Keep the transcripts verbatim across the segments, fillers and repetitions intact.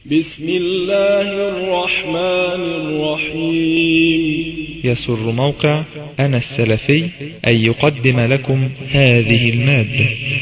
بسم الله الرحمن الرحيم. يسر موقع أنا السلفي أن يقدم لكم هذه المادة.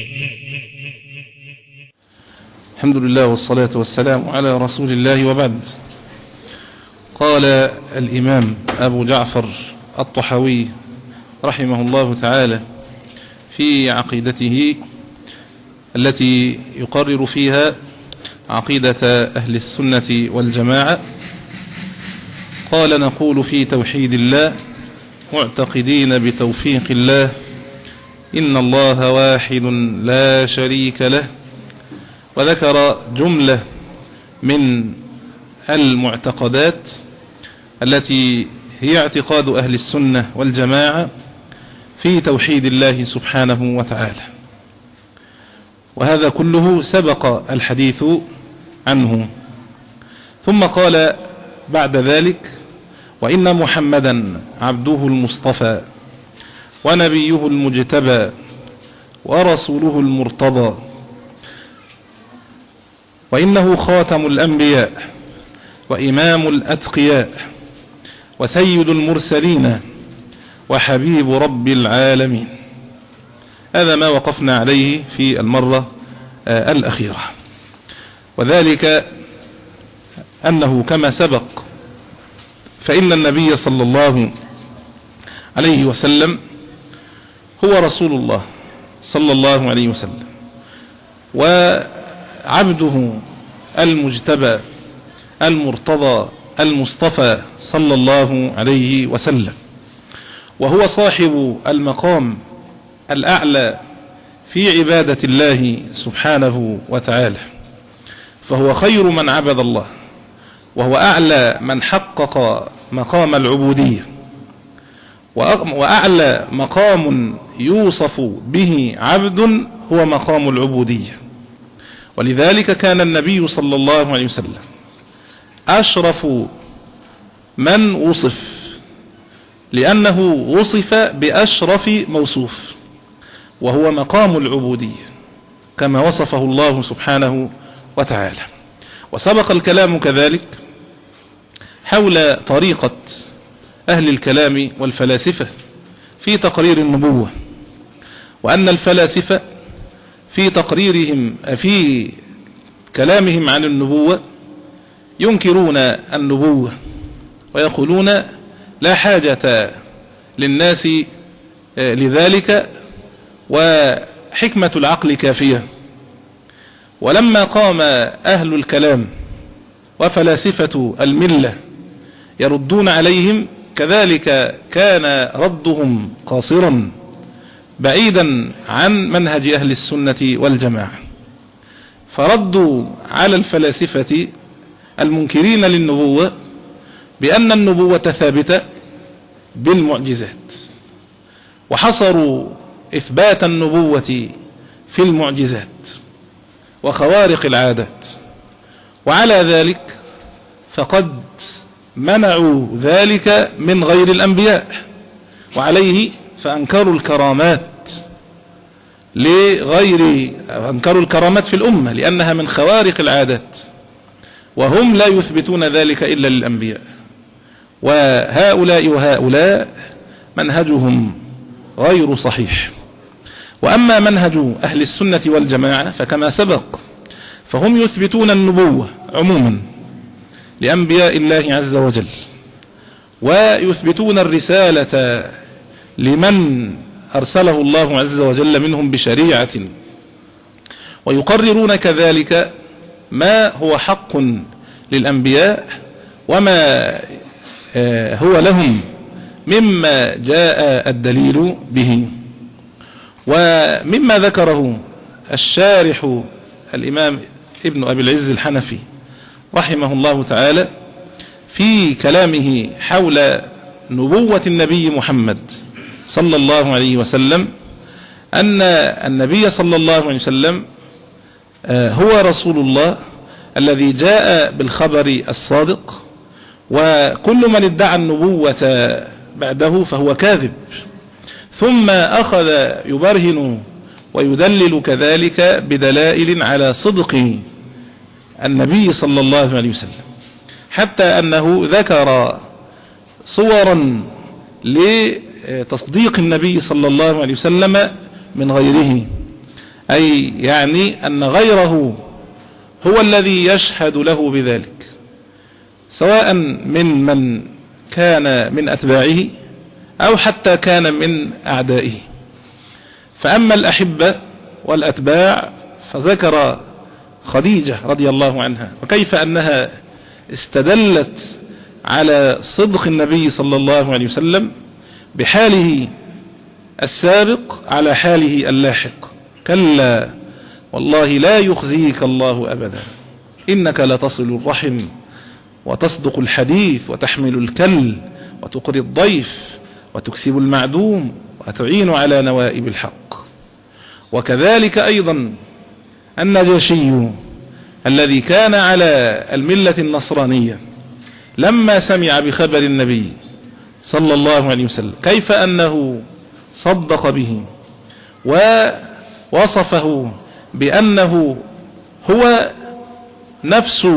الحمد لله والصلاة والسلام على رسول الله، وبعد. قال الإمام أبو جعفر الطحاوي رحمه الله تعالى في عقيدته التي يقرر فيها عقيدة أهل السنة والجماعة، قال: نقول في توحيد الله معتقدين بتوفيق الله إن الله واحد لا شريك له. وذكر جملة من المعتقدات التي هي اعتقاد أهل السنة والجماعة في توحيد الله سبحانه وتعالى، وهذا كله سبق الحديث عنه. ثم قال بعد ذلك: وإن محمدا عبده المصطفى ونبيه المجتبى ورسوله المرتضى، وإنه خاتم الأنبياء وإمام الأتقياء وسيد المرسلين وحبيب رب العالمين. هذا ما وقفنا عليه في المرة الأخيرة، وذلك أنه كما سبق فإن النبي صلى الله عليه وسلم هو رسول الله صلى الله عليه وسلم، وعبده المجتبى المرتضى المصطفى صلى الله عليه وسلم، وهو صاحب المقام الأعلى في عبادة الله سبحانه وتعالى، فهو خير من عبد الله، وهو أعلى من حقق مقام العبودية، وأعلى مقام يوصف به عبد هو مقام العبودية. ولذلك كان النبي صلى الله عليه وسلم أشرف من وصف، لأنه وصف بأشرف موصوف، وهو مقام العبودية كما وصفه الله سبحانه وتعالى. وسبق الكلام كذلك حول طريقة أهل الكلام والفلاسفة في تقرير النبوة، وأن الفلاسفة في تقريرهم في كلامهم عن النبوة ينكرون النبوة ويقولون لا حاجة للناس لذلك، وحكمة العقل كافية. ولما قام أهل الكلام وفلاسفة الملة يردون عليهم، كذلك كان ردهم قاصرا بعيدا عن منهج أهل السنة والجماعة، فردوا على الفلاسفة المنكرين للنبوة بأن النبوة ثابتة بالمعجزات، وحصروا إثبات النبوة في المعجزات وخوارق العادات، وعلى ذلك فقد منعوا ذلك من غير الأنبياء، وعليه فأنكروا الكرامات لغير أنكروا الكرامات في الأمة لأنها من خوارق العادات، وهم لا يثبتون ذلك إلا للأنبياء. وهؤلاء وهؤلاء منهجهم غير صحيح. وأما منهج أهل السنة والجماعة فكما سبق فهم يثبتون النبوة عموما لأنبياء الله عز وجل، ويثبتون الرسالة لمن أرسله الله عز وجل منهم بشريعة، ويقررون كذلك ما هو حق للأنبياء وما هو لهم مما جاء الدليل به. ومما ذكره الشارح الإمام ابن أبي العز الحنفي رحمه الله تعالى في كلامه حول نبوة النبي محمد صلى الله عليه وسلم، أن النبي صلى الله عليه وسلم هو رسول الله الذي جاء بالخبر الصادق، وكل من ادعى النبوة بعده فهو كاذب. ثم أخذ يبرهن ويدلل كذلك بدلائل على صدق النبي صلى الله عليه وسلم، حتى أنه ذكر صورا لتصديق النبي صلى الله عليه وسلم من غيره، أي يعني أن غيره هو الذي يشهد له بذلك، سواء من من كان من أتباعه أو حتى كان من أعدائه. فأما الأحبة والأتباع فذكر خديجة رضي الله عنها، وكيف أنها استدلت على صدق النبي صلى الله عليه وسلم بحاله السابق على حاله اللاحق. كلا والله لا يخزيك الله أبدا إنك لتصل الرحم وتصدق الحديث وتحمل الكل وتقري الضيف وتكسب المعدوم وتعين على نوائب الحق. وكذلك أيضا النجاشي الذي كان على الملة النصرانية لما سمع بخبر النبي صلى الله عليه وسلم كيف أنه صدق به ووصفه بأنه هو نفس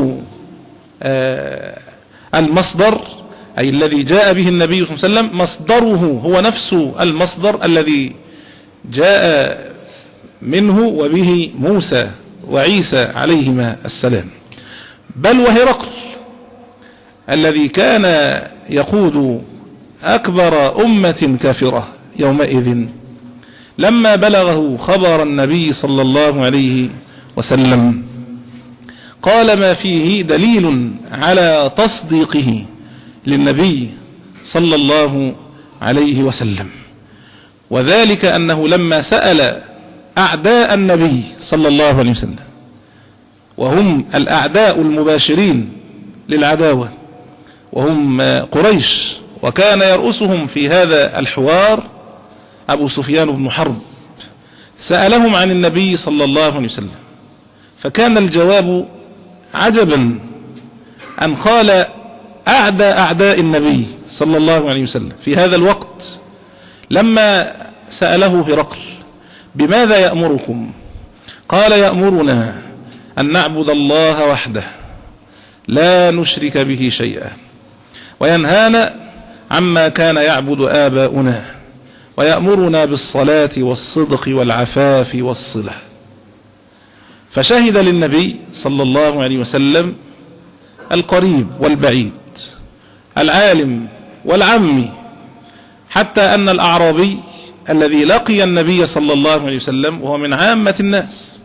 المصدر، أي الذي جاء به النبي صلى الله عليه وسلم مصدره هو نفس المصدر الذي جاء منه وبه موسى وعيسى عليهما السلام. بل وهرقل الذي كان يقود أكبر أمة كافرة يومئذ لما بلغه خبر النبي صلى الله عليه وسلم قال ما فيه دليل على تصديقه للنبي صلى الله عليه وسلم، وذلك أنه لما سأل أعداء النبي صلى الله عليه وسلم وهم الأعداء المباشرين للعداوة وهم قريش، وكان يرأسهم في هذا الحوار أبو سفيان بن حرب، سألهم عن النبي صلى الله عليه وسلم، فكان الجواب عجبا أن قال أعدى أعداء النبي صلى الله عليه وسلم في هذا الوقت لما سأله هرقل بماذا يأمركم؟ قال يأمرنا أن نعبد الله وحده لا نشرك به شيئا، وينهانا عما كان يعبد آباؤنا، ويأمرنا بالصلاة والصدق والعفاف والصلة. فشهد للنبي صلى الله عليه وسلم القريب والبعيد، العالم والعمي، حتى أن الأعرابي الذي لقي النبي صلى الله عليه وسلم وهو من عامة الناس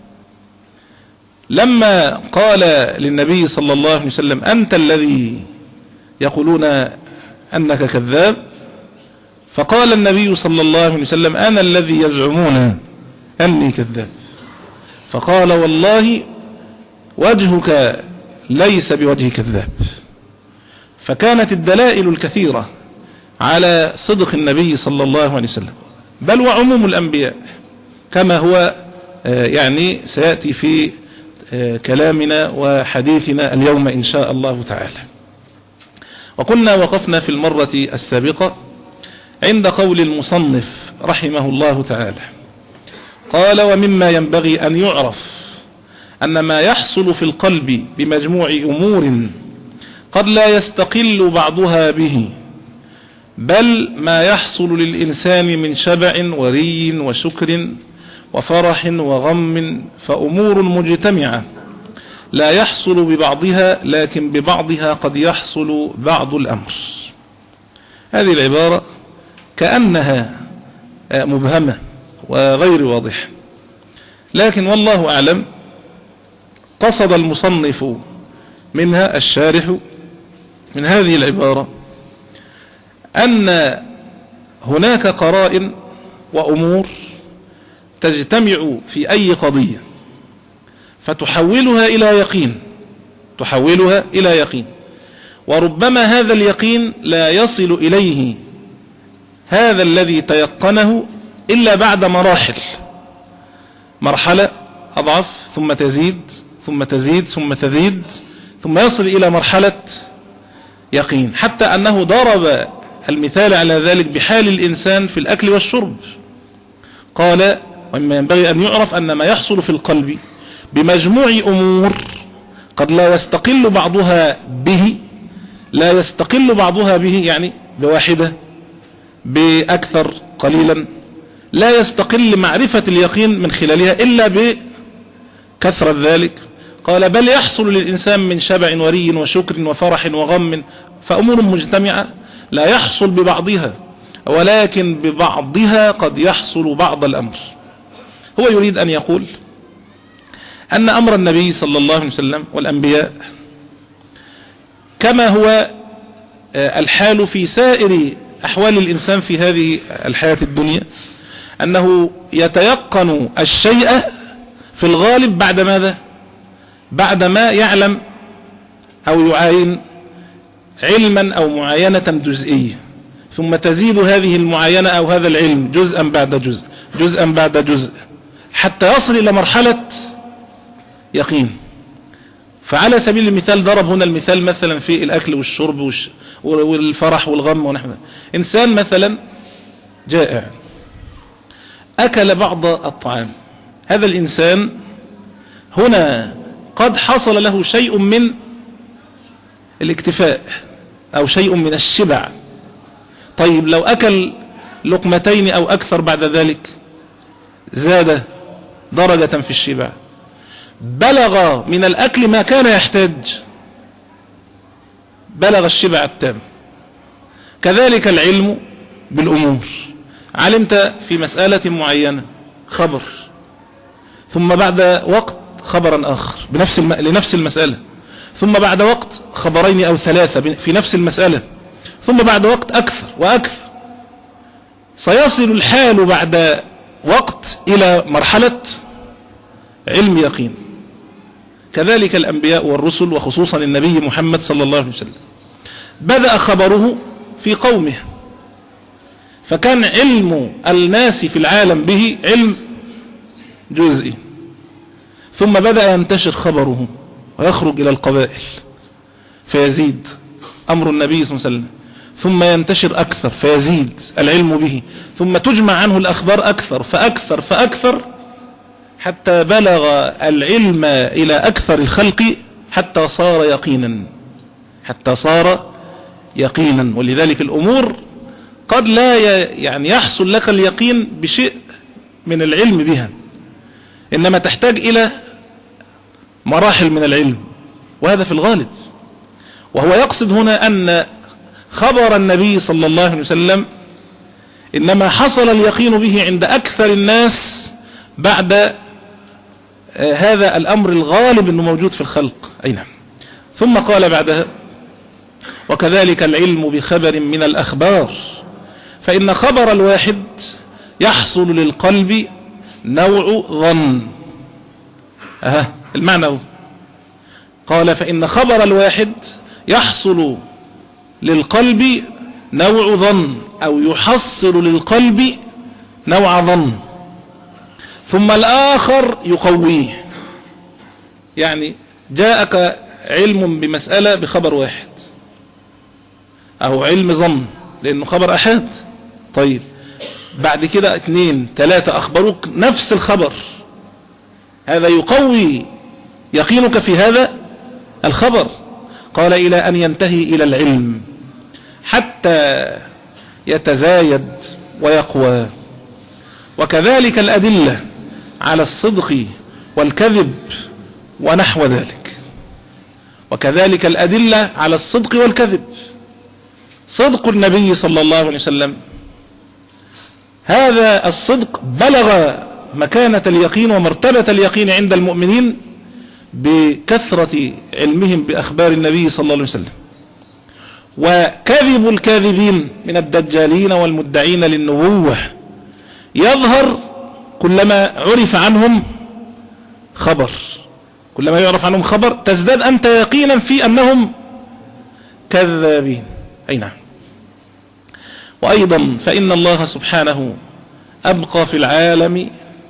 لما قال للنبي صلى الله عليه وسلم أنت الذي يقولون أنك كذاب، فقال النبي صلى الله عليه وسلم أنا الذي يزعمون أني كذاب، فقال والله وجهك ليس بوجه كذاب. فكانت الدلائل الكثيرة على صدق النبي صلى الله عليه وسلم، بل وعموم الأنبياء كما هو يعني سيأتي في كلامنا وحديثنا اليوم إن شاء الله تعالى. وكنا وقفنا في المرة السابقة عند قول المصنف رحمه الله تعالى، قال ومما ينبغي أن يعرف أن ما يحصل في القلب بمجموع أمور قد لا يستقل بعضها به، بل ما يحصل للإنسان من شبع وري وشكر وفرح وغم فأمور مجتمعة لا يحصل ببعضها، لكن ببعضها قد يحصل بعض الأمر. هذه العبارة كأنها مبهمة وغير واضحة، لكن والله أعلم قصد المصنف منها الشارح من هذه العبارة أن هناك قرائن وأمور تجتمع في أي قضية فتحولها إلى يقين، تحولها إلى يقين، وربما هذا اليقين لا يصل إليه هذا الذي تيقنه إلا بعد مراحل، مرحلة أضعف ثم تزيد ثم تزيد ثم تزيد ثم يصل إلى مرحلة يقين، حتى أنه ضرب المثال على ذلك بحال الإنسان في الأكل والشرب. قال ومما ينبغي أن يعرف أن ما يحصل في القلب بمجموع أمور قد لا يستقل بعضها به، لا يستقل بعضها به يعني بواحدة، بأكثر قليلا، لا يستقل معرفة اليقين من خلالها إلا بكثرة ذلك. قال بل يحصل للإنسان من شبع وري وشكر وفرح وغم، فأمور مجتمعة لا يحصل ببعضها، ولكن ببعضها قد يحصل بعض الأمر. هو يريد أن يقول أن أمر النبي صلى الله عليه وسلم والأنبياء كما هو الحال في سائر أحوال الإنسان في هذه الحياة الدنيا، أنه يتيقن الشيء في الغالب بعد ماذا؟ بعد ما يعلم أو يعاين علما أو معاينة جزئية، ثم تزيد هذه المعاينة أو هذا العلم جزءا بعد جزء جزءا بعد جزء حتى يصل إلى مرحلة يقين. فعلى سبيل المثال ضرب هنا المثال مثلا في الأكل والشرب والفرح والغم ونحو ذلك. إنسان مثلا جائع أكل بعض الطعام، هذا الإنسان هنا قد حصل له شيء من الاكتفاء أو شيء من الشبع. طيب لو أكل لقمتين أو أكثر بعد ذلك زاد درجة في الشبع، بلغ من الأكل ما كان يحتاج، بلغ الشبع التام. كذلك العلم بالأمور، علمت في مسألة معينة خبر، ثم بعد وقت خبرا آخر بنفس الم... لنفس المسألة، ثم بعد وقت خبرين أو ثلاثة في نفس المسألة، ثم بعد وقت أكثر وأكثر. سيصل الحال بعد وقت إلى مرحلة علم يقين. كذلك الأنبياء والرسل وخصوصا النبي محمد صلى الله عليه وسلم بدأ خبره في قومه، فكان علم الناس في العالم به علم جزئي، ثم بدأ ينتشر خبره ويخرج إلى القبائل فيزيد أمر النبي صلى الله عليه وسلم، ثم ينتشر أكثر فيزيد العلم به، ثم تجمع عنه الأخبار أكثر فأكثر فأكثر حتى بلغ العلم إلى أكثر الخلق حتى صار يقينا، حتى صار يقينا. ولذلك الأمور قد لا يعني يحصل لك اليقين بشيء من العلم بها، إنما تحتاج إلى مراحل من العلم، وهذا في الغالب. وهو يقصد هنا أن خبر النبي صلى الله عليه وسلم إنما حصل اليقين به عند أكثر الناس بعد هذا الأمر الغالب أنه موجود في الخلق. أي نعم. ثم قال بعدها وكذلك العلم بخبر من الأخبار، فإن خبر الواحد يحصل للقلب نوع ظن. أها المعنى هو قال فإن خبر الواحد يحصل للقلب نوع ظن أو يحصل للقلب نوع ظن، ثم الآخر يقويه. يعني جاءك علم بمسألة بخبر واحد أو علم ظن لأنه خبر أحد، طيب بعد كده اثنين ثلاثة أخبروك نفس الخبر، هذا يقوي يقينك في هذا الخبر. قال إلى أن ينتهي إلى العلم حتى يتزايد ويقوى. وكذلك الأدلة على الصدق والكذب ونحو ذلك، وكذلك الأدلة على الصدق والكذب. صدق النبي صلى الله عليه وسلم هذا الصدق بلغ مكانة اليقين ومرتبة اليقين عند المؤمنين بكثرة علمهم بأخبار النبي صلى الله عليه وسلم. وكذب الكاذبين من الدجالين والمدعين للنبوة يظهر كلما عرف عنهم خبر، كلما يعرف عنهم خبر تزداد أنت يقينا في أنهم كذابين. أي نعم. وأيضا فإن الله سبحانه أبقى في العالم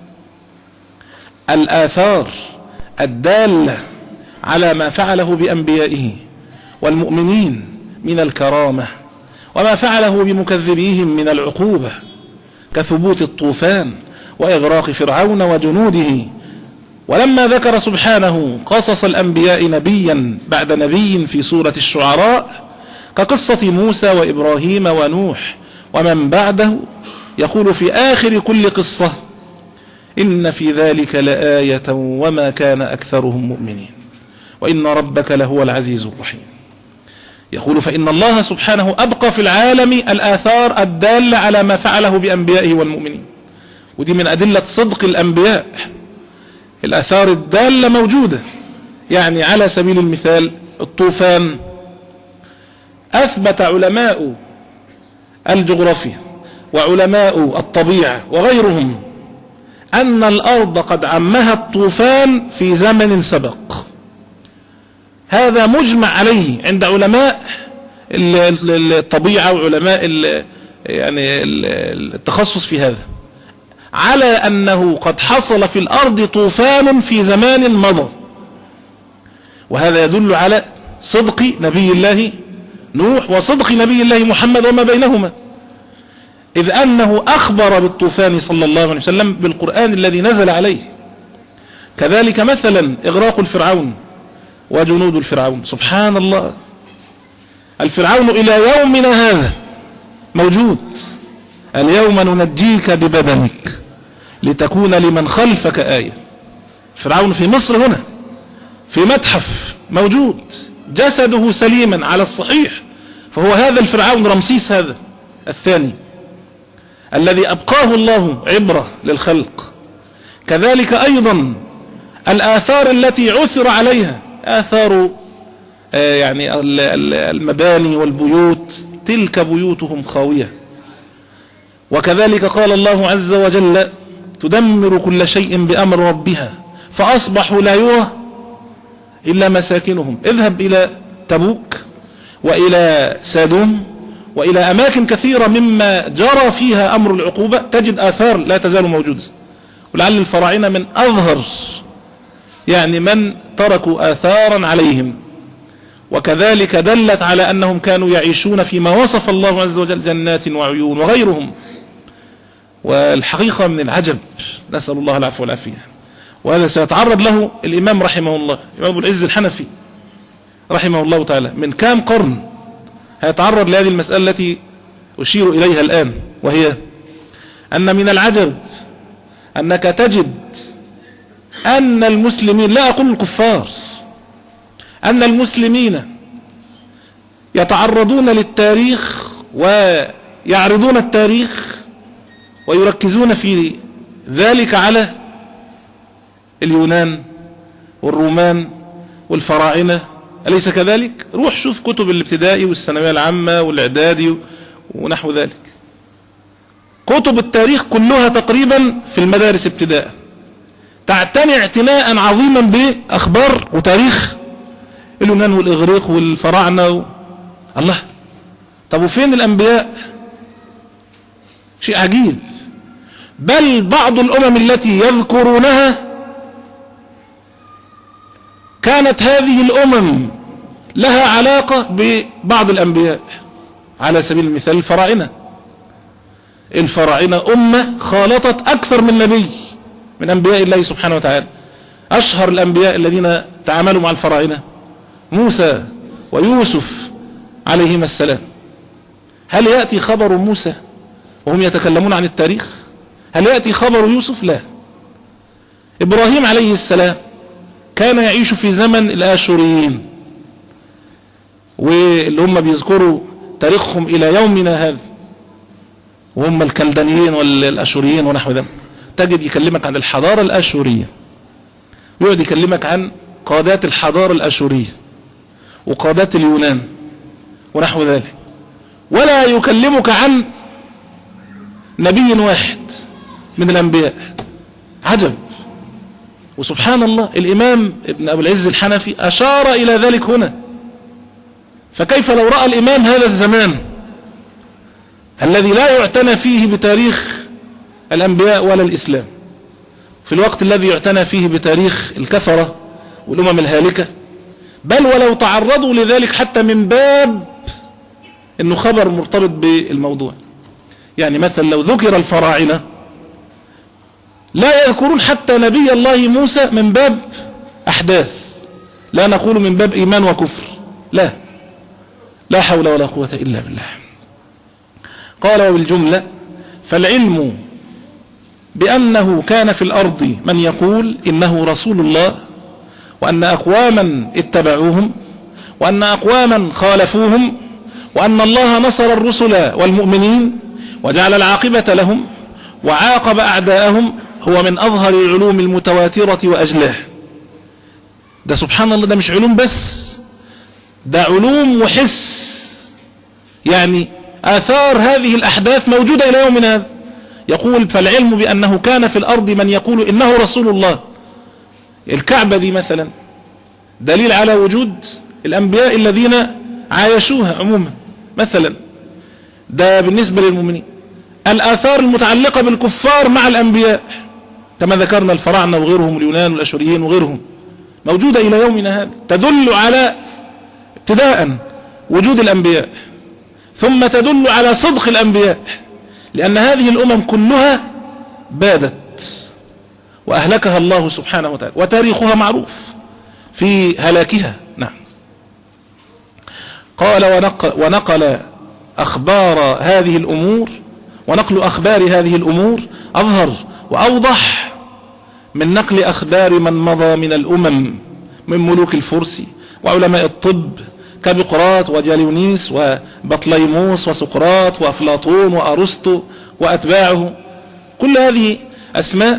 الآثار الدالة على ما فعله بأنبيائه والمؤمنين من الكرامة، وما فعله بمكذبيهم من العقوبة كثبوت الطوفان وإغراق فرعون وجنوده ولما ذكر سبحانه قصص الأنبياء نبيا بعد نبي في سورة الشعراء كقصة موسى وإبراهيم ونوح ومن بعده، يقول في آخر كل قصة: إن في ذلك لآية وما كان أكثرهم مؤمنين وإن ربك لهو العزيز الرحيم. يقول: فإن الله سبحانه أبقى في العالم الآثار الدالة على ما فعله بأنبيائه والمؤمنين، ودي من أدلة صدق الأنبياء. الآثار الدالة موجودة، يعني على سبيل المثال الطوفان، أثبت علماء الجغرافيا وعلماء الطبيعة وغيرهم أن الأرض قد عمها الطوفان في زمن سبق. هذا مجمع عليه عند علماء الطبيعة وعلماء يعني التخصص في هذا، على أنه قد حصل في الأرض طوفان في زمان مضى. وهذا يدل على صدق نبي الله نوح وصدق نبي الله محمد وما بينهما، إذ أنه أخبر بالطوفان صلى الله عليه وسلم بالقرآن الذي نزل عليه. كذلك مثلا إغراق الفرعون وجنود الفرعون، سبحان الله، الفرعون إلى يومنا هذا موجود. اليوم ننجيك ببدنك لتكون لمن خلفك آية. فرعون في مصر هنا في متحف موجود، جسده سليما على الصحيح، فهو هذا الفرعون رمسيس هذا الثاني الذي أبقاه الله عبرة للخلق. كذلك أيضا الآثار التي عثر عليها آثار يعني المباني والبيوت، تلك بيوتهم خاوية. وكذلك قال الله عز وجل: تدمر كل شيء بأمر ربها فأصبحوا لا يرى إلا مساكنهم. اذهب إلى تبوك وإلى سادوم وإلى أماكن كثيرة مما جرى فيها أمر العقوبة، تجد آثار لا تزال موجودة. ولعل الفراعنة من أظهر يعني من تركوا آثارا عليهم. وكذلك دلت على أنهم كانوا يعيشون فيما وصف الله عز وجل جنات وعيون وغيرهم. والحقيقة من العجب، نسأل الله العفو والعافية، وهذا سيتعرض له الإمام رحمه الله، الإمام أبو العز الحنفي رحمه الله تعالى، من كام قرن هيتعرض لهذه المسألة التي أشير إليها الآن، وهي أن من العجب أنك تجد أن المسلمين، لا أقول الكفار، أن المسلمين يتعرضون للتاريخ ويعرضون التاريخ ويركزون في ذلك على اليونان والرومان والفراعنة، أليس كذلك؟ روح شوف كتب الابتدائي والثانوية العامة والإعدادي ونحو ذلك، كتب التاريخ كلها تقريبا في المدارس ابتداء تعتني اعتناء عظيما بأخبار وتاريخ اليونان والإغريق والفراعنة و... الله، طب وفين الأنبياء؟ شيء عجيب. بل بعض الأمم التي يذكرونها كانت هذه الأمم لها علاقة ببعض الأنبياء، على سبيل المثال الفراعنة. الفراعنة أمة خالطت أكثر من نبي من أنبياء الله سبحانه وتعالى. أشهر الأنبياء الذين تعاملوا مع الفراعنة موسى ويوسف عليهما السلام. هل يأتي خبر موسى وهم يتكلمون عن التاريخ؟ هل يأتي خبر يوسف؟ لا. إبراهيم عليه السلام كان يعيش في زمن الآشوريين، واللي هم بيذكروا تاريخهم إلى يومنا هذا، وهم الكلدانيين والآشوريين ونحو ذلك. تجد يكلمك عن الحضارة الآشورية، ويقعد يكلمك عن قادات الحضارة الآشورية وقادات اليونان ونحو ذلك، ولا يكلمك عن نبي واحد من الأنبياء. عجب. وسبحان الله، الإمام ابن أبو العز الحنفي أشار إلى ذلك هنا. فكيف لو رأى الإمام هذا الزمان الذي لا يعتنى فيه بتاريخ الأنبياء ولا الإسلام، في الوقت الذي يعتنى فيه بتاريخ الكفرة والأمم الهالكة، بل ولو تعرضوا لذلك حتى من باب أنه خبر مرتبط بالموضوع. يعني مثلا لو ذكر الفراعنة لا يذكرون حتى نبي الله موسى من باب أحداث، لا نقول من باب إيمان وكفر، لا لا حول ولا قوة إلا بالله. قال وبالجملة فالعلم بأنه كان في الأرض من يقول إنه رسول الله، وأن أقواما اتبعوهم، وأن أقواما خالفوهم، وأن الله نصر الرسل والمؤمنين وجعل العاقبة لهم وعاقب أعداءهم، هو من أظهر العلوم المتواترة وأجلاه. ده سبحان الله، ده مش علوم بس، ده علوم وحس، يعني آثار هذه الأحداث موجودة إلى يومنا هذا. يقول فالعلم بأنه كان في الأرض من يقول إنه رسول الله. الكعبة دي مثلا دليل على وجود الأنبياء الذين عايشوها عموما مثلا، ده بالنسبة للمؤمنين. الآثار المتعلقة بالكفار مع الأنبياء كما ذكرنا، الفراعنة وغيرهم، اليونان والأشوريين وغيرهم، موجودة إلى يومنا هذا، تدل على ابتداء وجود الأنبياء، ثم تدل على صدق الأنبياء، لأن هذه الأمم كلها بادت وأهلكها الله سبحانه وتعالى، وتاريخها معروف في هلاكها. نعم. قال ونقل, ونقل أخبار هذه الأمور، ونقل أخبار هذه الأمور أظهر وأوضح من نقل أخبار من مضى من الأمم من ملوك الفرس وعلماء الطب كبقراط وجاليونيس وبطليموس وسقراط وأفلاطون وأرسطو وأتباعه. كل هذه أسماء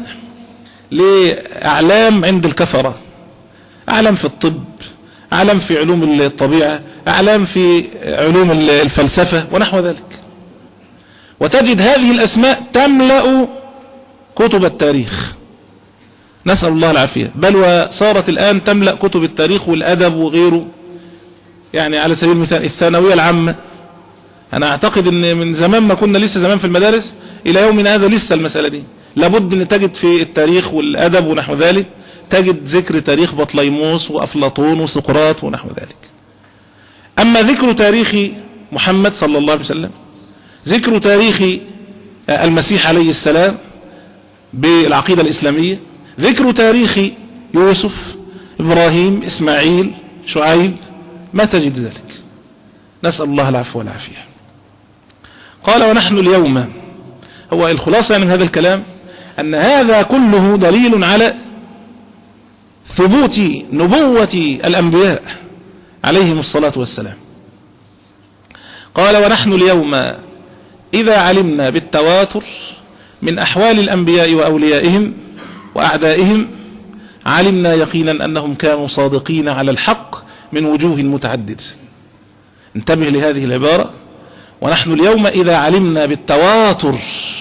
لأعلام عند الكفرة، أعلام في الطب، أعلام في علوم الطبيعة، أعلام في علوم الفلسفة ونحو ذلك. وتجد هذه الأسماء تملأ كتب التاريخ، نسأل الله العافية، بل وصارت الآن تملأ كتب التاريخ والأدب وغيره. يعني على سبيل المثال الثانوية العامة، أنا أعتقد أن من زمان ما كنا لسه زمان في المدارس إلى يومنا هذا لسه المسألة دي لابد أن تجد في التاريخ والأدب ونحو ذلك، تجد ذكر تاريخ بطليموس وأفلاطون وسقراط ونحو ذلك. أما ذكر تاريخ محمد صلى الله عليه وسلم، ذكر تاريخ المسيح عليه السلام بالعقيدة الإسلامية، ذكر تاريخ يوسف، إبراهيم، إسماعيل، شعيب، ما تجد ذلك. نسأل الله العفو والعافية. قال ونحن اليوم، هو الخلاصة يعني من هذا الكلام أن هذا كله دليل على ثبوت نبوة الأنبياء عليهم الصلاة والسلام. قال ونحن اليوم إذا علمنا بالتواتر من أحوال الأنبياء وأوليائهم وأعدائهم، علمنا يقينا أنهم كانوا صادقين على الحق من وجوه متعددة. انتبه لهذه العبارة، ونحن اليوم إذا علمنا بالتواتر،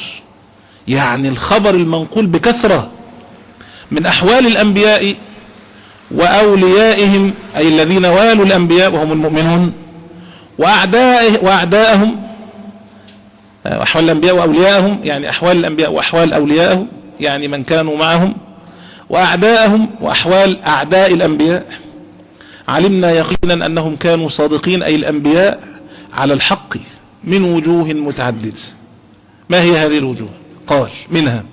يعني الخبر المنقول بكثرة من أحوال الأنبياء وأوليائهم، أي الذين والوا الأنبياء وهم المؤمنون، وأعداء وأعداءهم، أحوال الأنبياء وأوليائهم يعني أحوال الأنبياء وأحوال أوليائهم يعني من كانوا معهم، وأعداءهم وأحوال أعداء الأنبياء. علمنا يقينا أنهم كانوا صادقين، أي الأنبياء، على الحق من وجوه متعددة. ما هي هذه الوجوه؟ قال منها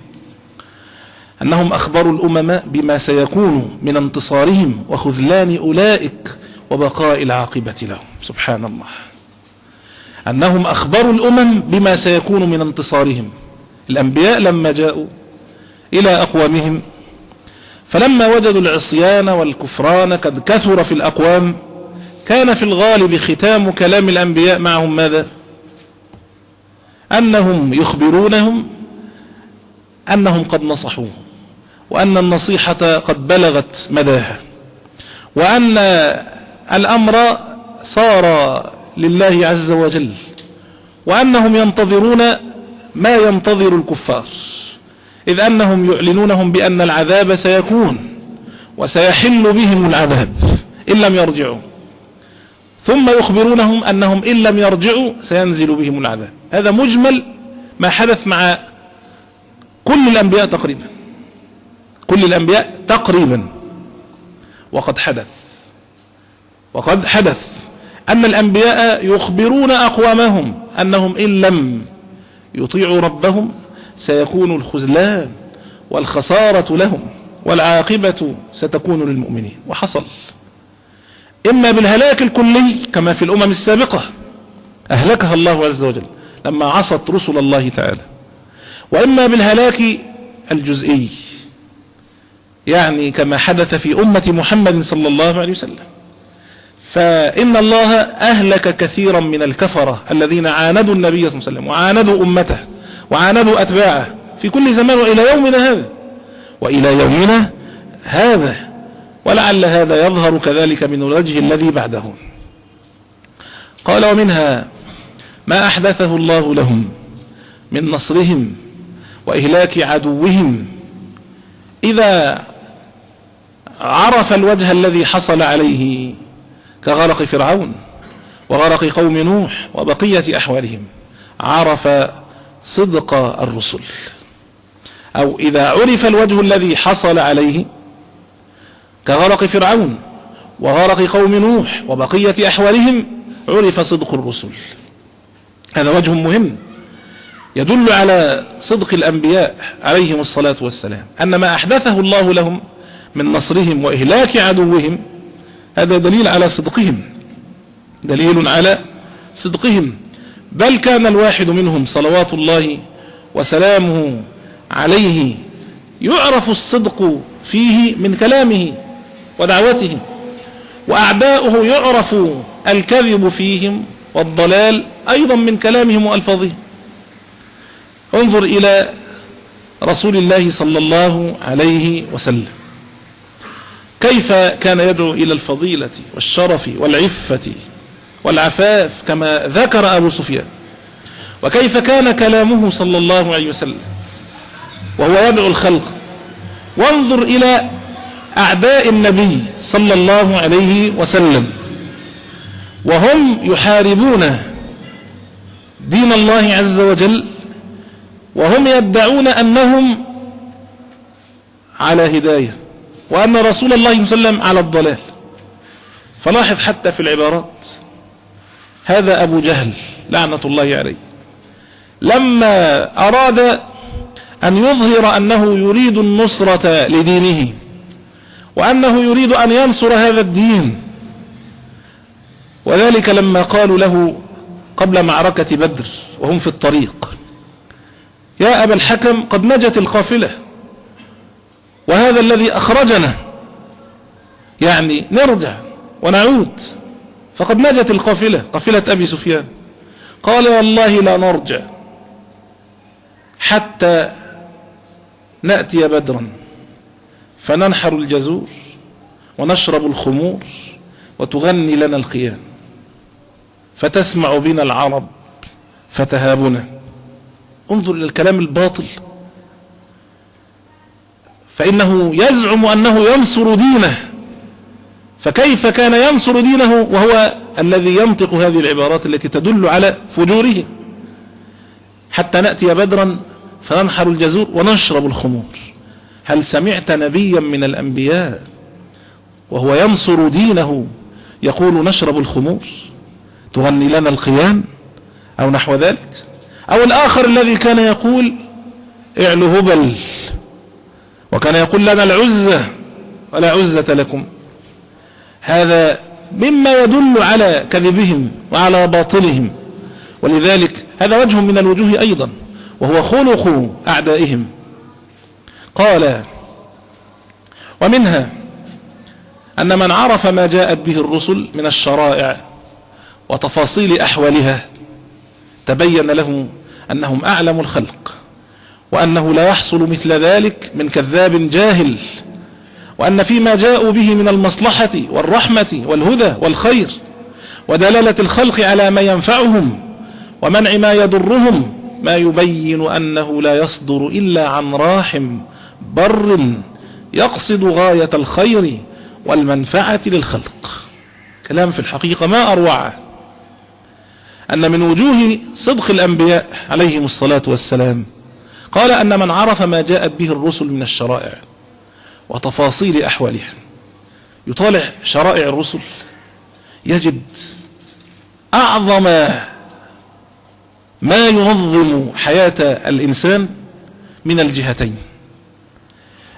أنهم أخبروا الأمم بما سيكون من انتصارهم وخذلان أولئك وبقاء العاقبة لهم. سبحان الله، أنهم أخبروا الأمم بما سيكون من انتصارهم. الأنبياء لما جاءوا إلى أقوامهم، فلما وجدوا العصيان والكفران قد كثر في الأقوام، كان في الغالب ختام كلام الأنبياء معهم ماذا؟ أنهم يخبرونهم أنهم قد نصحوه، وأن النصيحة قد بلغت مداها، وأن الأمر صار لله عز وجل، وأنهم ينتظرون ما ينتظر الكفار، إذ أنهم يعلنونهم بأن العذاب سيكون وسيحل بهم العذاب إن لم يرجعوا، ثم يخبرونهم أنهم إن لم يرجعوا سينزل بهم العذاب. هذا مجمل ما حدث مع كل الأنبياء تقريبا، كل الأنبياء تقريبا. وقد حدث وقد حدث أن الأنبياء يخبرون أقوامهم أنهم إن لم يطيعوا ربهم سيكون الخذلان والخسارة لهم والعاقبة ستكون للمؤمنين. وحصل إما بالهلاك الكلي كما في الأمم السابقة أهلكها الله عز وجل لما عصت رسل الله تعالى، وإما بالهلاك الجزئي يعني كما حدث في أمة محمد صلى الله عليه وسلم. فإن الله أهلك كثيرا من الكفرة الذين عاندوا النبي صلى الله عليه وسلم وعاندوا أمته وعاندوا أتباعه في كل زمان وإلى يومنا هذا وإلى يومنا هذا، ولعل هذا يظهر كذلك من الوجه الذي بعده. قال: ومنها ما أحدثه الله لهم من نصرهم وإهلاك عدوهم إذا عرف الوجه الذي حصل عليه كغرق فرعون وغرق قوم نوح وبقية أحوالهم، عرف صدق الرسل. أو إذا عرف الوجه الذي حصل عليه كغرق فرعون وغرق قوم نوح وبقية أحوالهم، عرف صدق الرسل. هذا وجه مهم يدل على صدق الأنبياء عليهم الصلاة والسلام، أن ما أحدثه الله لهم من نصرهم وإهلاك عدوهم هذا دليل على صدقهم، دليل على صدقهم. بل كان الواحد منهم صلوات الله وسلامه عليه يعرف الصدق فيه من كلامه ودعوته، وأعداؤه يعرف الكذب فيهم والضلال أيضا من كلامهم وألفاظهم. انظر إلى رسول الله صلى الله عليه وسلم كيف كان يدعو إلى الفضيلة والشرف والعفة والعفاف كما ذكر أبو سفيان، وكيف كان كلامه صلى الله عليه وسلم وهو يدعو الخلق. وانظر إلى أعداء النبي صلى الله عليه وسلم وهم يحاربون دين الله عز وجل وهم يدعون أنهم على هداية وأن رسول الله صلى الله عليه وسلم على الضلال. فلاحظ حتى في العبارات، هذا أبو جهل لعنة الله عليه لما أراد أن يظهر أنه يريد النصرة لدينه وأنه يريد أن ينصر هذا الدين، وذلك لما قالوا له قبل معركة بدر وهم في الطريق: يا أبا الحكم قد نجت القافلة وهذا الذي أخرجنا، يعني نرجع ونعود، فقد نجت القافلة قافلة أبي سفيان. قال: والله لا نرجع حتى نأتي بدرا فننحر الجزور ونشرب الخمور وتغني لنا القيان فتسمع بنا العرب فتهابنا. انظر إلى الكلام الباطل، فإنه يزعم أنه ينصر دينه، فكيف كان ينصر دينه وهو الذي ينطق هذه العبارات التي تدل على فجوره؟ حتى نأتي بدرا فننحر الجزور ونشرب الخمور. هل سمعت نبيا من الأنبياء وهو ينصر دينه يقول نشرب الخمور تغني لنا القيان أو نحو ذلك؟ أو الآخر الذي كان يقول اعلو هبل وكان يقول لنا العزة ولا عزة لكم. هذا مما يدل على كذبهم وعلى باطلهم، ولذلك هذا وجه من الوجوه أيضا وهو خلق أعدائهم. قال: ومنها أن من عرف ما جاءت به الرسل من الشرائع وتفاصيل أحوالها تبين له أنهم أعلم الخلق، وأنه لا يحصل مثل ذلك من كذاب جاهل، وأن فيما جاءوا به من المصلحة والرحمة والهدى والخير ودلالة الخلق على ما ينفعهم ومنع ما يضرهم ما يبين أنه لا يصدر إلا عن راحم بر يقصد غاية الخير والمنفعة للخلق. كلام في الحقيقة ما أروعه، أن من وجوه صدق الأنبياء عليهم الصلاة والسلام قال أن من عرف ما جاءت به الرسل من الشرائع وتفاصيل أحوالها، يطالع شرائع الرسل يجد أعظم ما ينظم حياة الإنسان من الجهتين،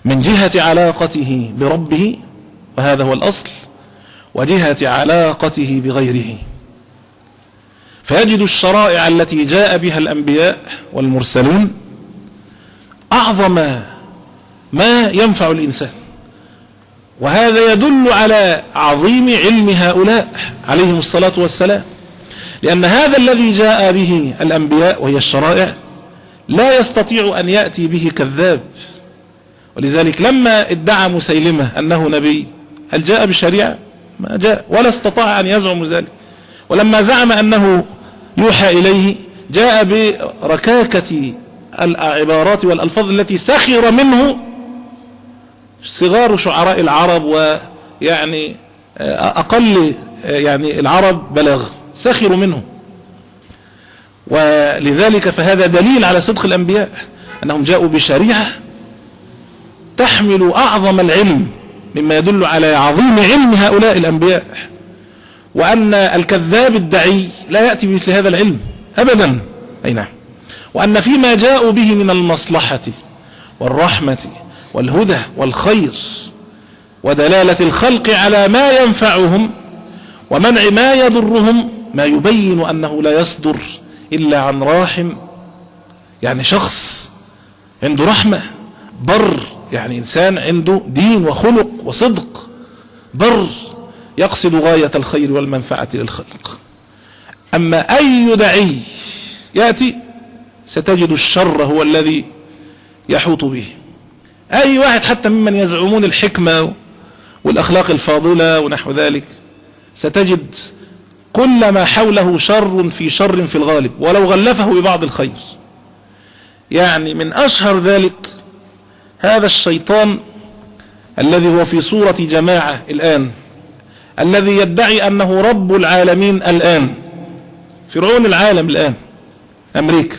من جهة علاقته بربه، وهذا هو الأصل، وجهة علاقته بغيره. فيجد الشرائع التي جاء بها الأنبياء والمرسلون أعظم ما ينفع الإنسان، وهذا يدل على عظيم علم هؤلاء عليهم الصلاة والسلام، لأن هذا الذي جاء به الأنبياء وهي الشرائع لا يستطيع أن يأتي به كذاب. ولذلك لما ادعى مسيلمة أنه نبي، هل جاء بشريعة؟ ما جاء، ولا استطاع أن يزعم ذلك. ولما زعم أنه يوحى إليه، جاء بركاكة العبارات والألفاظ التي سخر منه صغار شعراء العرب، ويعني أقل يعني العرب بلغ، سخروا منه. ولذلك فهذا دليل على صدق الأنبياء، أنهم جاءوا بشريعة تحمل أعظم العلم، مما يدل على عظيم علم هؤلاء الأنبياء، وأن الكذاب الدعي لا يأتي بمثل هذا العلم أبدا. أي نعم. وأن فيما جاءوا به من المصلحة والرحمة والهدى والخير ودلالة الخلق على ما ينفعهم ومنع ما يضرهم، ما يبين أنه لا يصدر إلا عن راحم، يعني شخص عنده رحمة، بر، يعني إنسان عنده دين وخلق وصدق، بر يقصد غاية الخير والمنفعة للخلق. أما أي داعي يأتي ستجد الشر هو الذي يحوط به. أي واحد حتى ممن يزعمون الحكمة والأخلاق الفاضلة ونحو ذلك، ستجد كل ما حوله شر في شر في الغالب، ولو غلفه ببعض الخير. يعني من أشهر ذلك هذا الشيطان الذي هو في صورة جماعة الآن، الذي يدعي أنه رب العالمين الآن، فرعون العالم الآن أمريكا،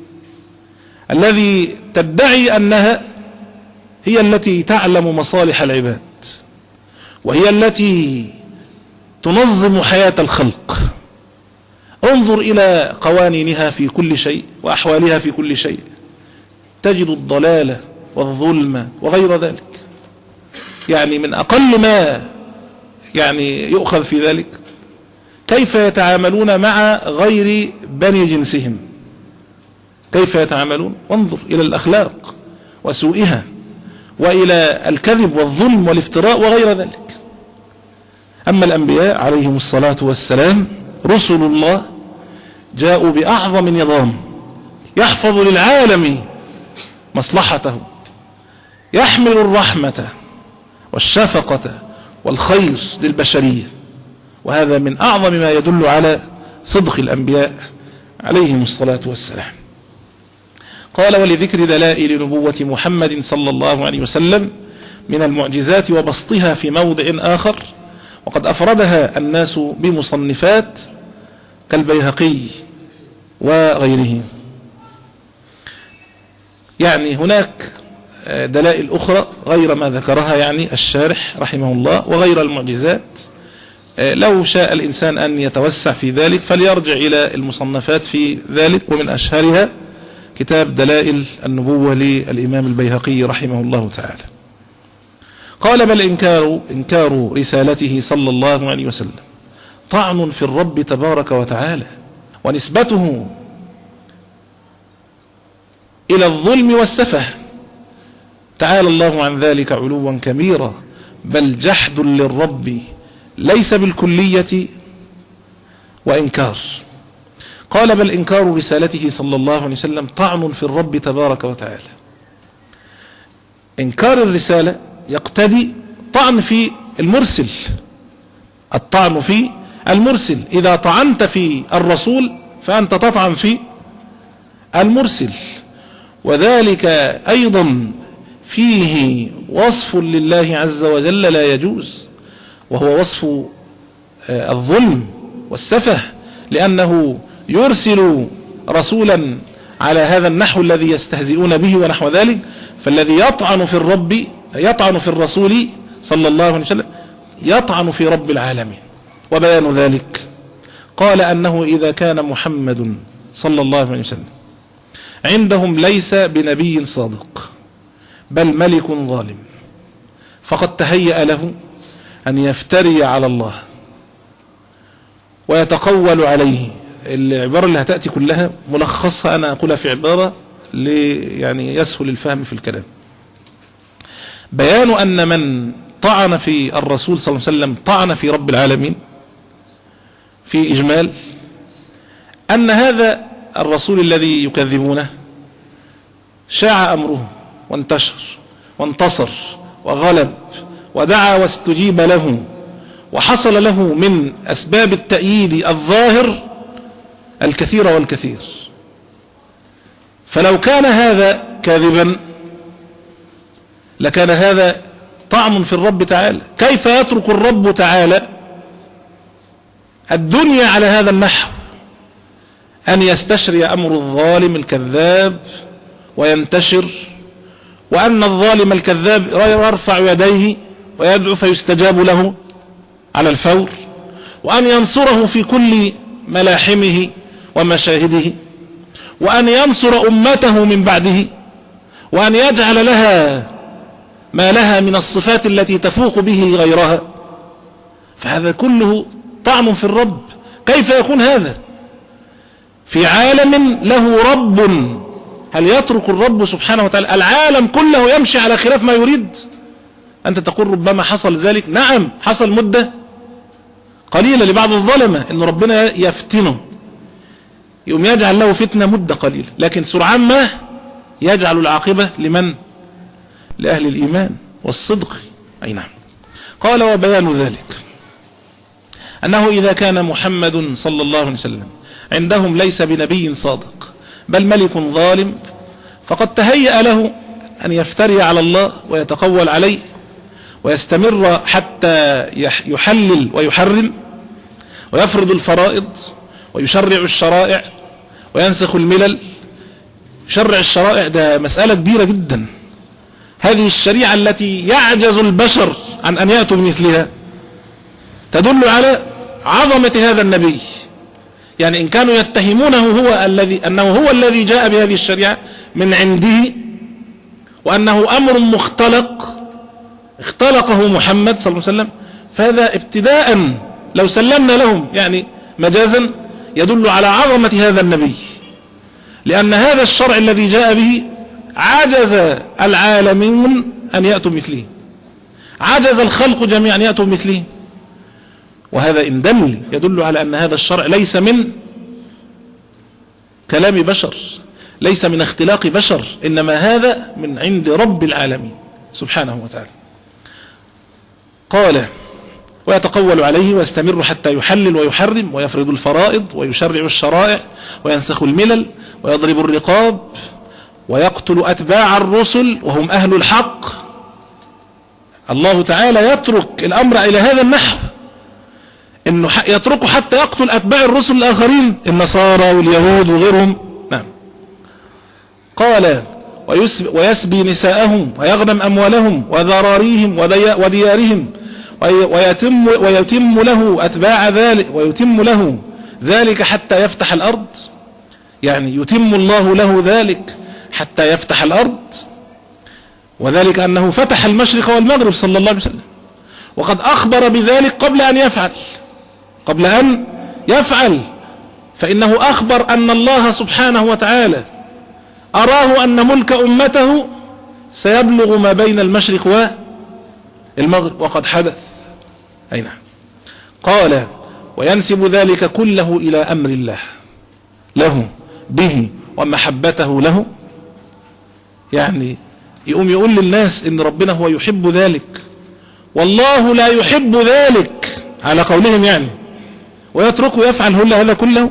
الذي تدعي أنها هي التي تعلم مصالح العباد، وهي التي تنظم حياة الخلق. انظر إلى قوانينها في كل شيء وأحوالها في كل شيء، تجد الضلال والظلم وغير ذلك. يعني من أقل ما يعني يؤخذ في ذلك كيف يتعاملون مع غير بني جنسهم، كيف يتعاملون، وانظر إلى الأخلاق وسوءها، وإلى الكذب والظلم والافتراء وغير ذلك. أما الأنبياء عليهم الصلاة والسلام رسل الله جاءوا بأعظم نظام يحفظ للعالم مصلحته، يحمل الرحمة والشفقة والخير للبشرية، وهذا من أعظم ما يدل على صدق الأنبياء عليهم الصلاة والسلام. قال: ولذكر دلائل نبوة محمد صلى الله عليه وسلم من المعجزات وبسطها في موضع آخر، وقد أفردها الناس بمصنفات كالبيهقي وغيره. يعني هناك دلائل أخرى غير ما ذكرها يعني الشارح رحمه الله، وغير المعجزات. لو شاء الإنسان أن يتوسع في ذلك فليرجع إلى المصنفات في ذلك، ومن أشهرها كتاب دلائل النبوة للإمام البيهقي رحمه الله تعالى. قال: بل إنكار, إنكار رسالته صلى الله عليه وسلم طعن في الرب تبارك وتعالى، ونسبته إلى الظلم والسفه، تعالى الله عن ذلك علوا كبيرا، بل جحد للرب ليس بالكلية وإنكار. قال: بل إنكار رسالته صلى الله عليه وسلم طعن في الرب تبارك وتعالى. إنكار الرسالة يقتضي طعن في المرسل، الطعن في المرسل. إذا طعنت في الرسول فأنت تطعن في المرسل، وذلك أيضا فيه وصف لله عز وجل لا يجوز، وهو وصف الظلم والسفه، لأنه يرسل رسولا على هذا النحو الذي يستهزئون به ونحو ذلك. فالذي يطعن في الرب يطعن في الرسول صلى الله عليه وسلم يطعن في رب العالمين. وبيان ذلك قال أنه إذا كان محمد صلى الله عليه وسلم عندهم ليس بنبي صادق، بل ملك ظالم، فقد تهيأ له أن يفتري على الله ويتقول عليه. العبارة اللي هتأتي كلها ملخصها أنا أقولها في عبارة يعني يسهل الفهم في الكلام. بيان أن من طعن في الرسول صلى الله عليه وسلم طعن في رب العالمين في إجمال أن هذا الرسول الذي يكذبونه شاع أمره وانتشر وانتصر وغلب ودعا واستجيب له، وحصل له من أسباب التأييد الظاهر الكثير والكثير. فلو كان هذا كاذبا لكان هذا طعن في الرب تعالى. كيف يترك الرب تعالى الدنيا على هذا النحو، أن يستشري أمر الظالم الكذاب وينتشر، وأن الظالم الكذاب يرفع يديه ويدعو فيستجاب له على الفور، وأن ينصره في كل ملاحمه ومشاهده، وأن ينصر أمته من بعده، وأن يجعل لها ما لها من الصفات التي تفوق به غيرها. فهذا كله طعن في الرب. كيف يكون هذا في عالم له رب؟ هل يترك الرب سبحانه وتعالى العالم كله يمشي على خلاف ما يريد؟ أنت تقول ربما حصل ذلك. نعم حصل مدة قليلة لبعض الظلمة إن ربنا يفتنه، يقوم يجعل له فتنة مدة قليلة، لكن سرعان ما يجعل العاقبة لمن؟ لأهل الإيمان والصدق. أي نعم. قال وبيان ذلك أنه إذا كان محمد صلى الله عليه وسلم عندهم ليس بنبي صادق بل ملك ظالم، فقد تهيأ له أن يفتري على الله ويتقول عليه ويستمر حتى يحلل ويحرم ويفرض الفرائض ويشرع الشرائع وينسخ الملل. شرع الشرائع ده مسألة كبيرة جدا. هذه الشريعة التي يعجز البشر عن أن يأتوا بمثلها تدل على عظمة هذا النبي. يعني إن كانوا يتهمونه هو الذي أنه هو الذي جاء بهذه الشريعة من عنده، وأنه أمر مختلق اختلقه محمد صلى الله عليه وسلم، فهذا ابتداء لو سلمنا لهم يعني مجازا يدل على عظمة هذا النبي، لأن هذا الشرع الذي جاء به عجز العالمين أن يأتوا مثله، عجز الخلق جميعا أن يأتوا مثله. وهذا إن دل يدل على أن هذا الشرع ليس من كلام بشر، ليس من اختلاق بشر، إنما هذا من عند رب العالمين سبحانه وتعالى. قال ويتقول عليه ويستمر حتى يحلل ويحرم ويفرض الفرائض ويشرع الشرائع وينسخ الملل ويضرب الرقاب ويقتل أتباع الرسل وهم أهل الحق. الله تعالى يترك الأمر إلى هذا النحو، إنه يتركه حتى يقتل أتباع الرسل الآخرين النصارى واليهود وغيرهم. نعم. قال ويسبي نساءهم ويغنم أموالهم وذراريهم وديارهم ويتم, ويتم له أتباع ذلك ويتم له ذلك حتى يفتح الأرض. يعني يتم الله له ذلك حتى يفتح الأرض، وذلك أنه فتح المشرق والمغرب صلى الله عليه وسلم، وقد أخبر بذلك قبل أن يفعل قبل أن يفعل فإنه أخبر أن الله سبحانه وتعالى أراه أن ملك أمته سيبلغ ما بين المشرق والمغرب، وقد حدث. أي نعم. قال وينسب ذلك كله إلى أمر الله له به ومحبته له. يعني يقوم يقول للناس إن ربنا هو يحب ذلك والله لا يحب ذلك على قولهم يعني، ويتركه يفعل هذا كله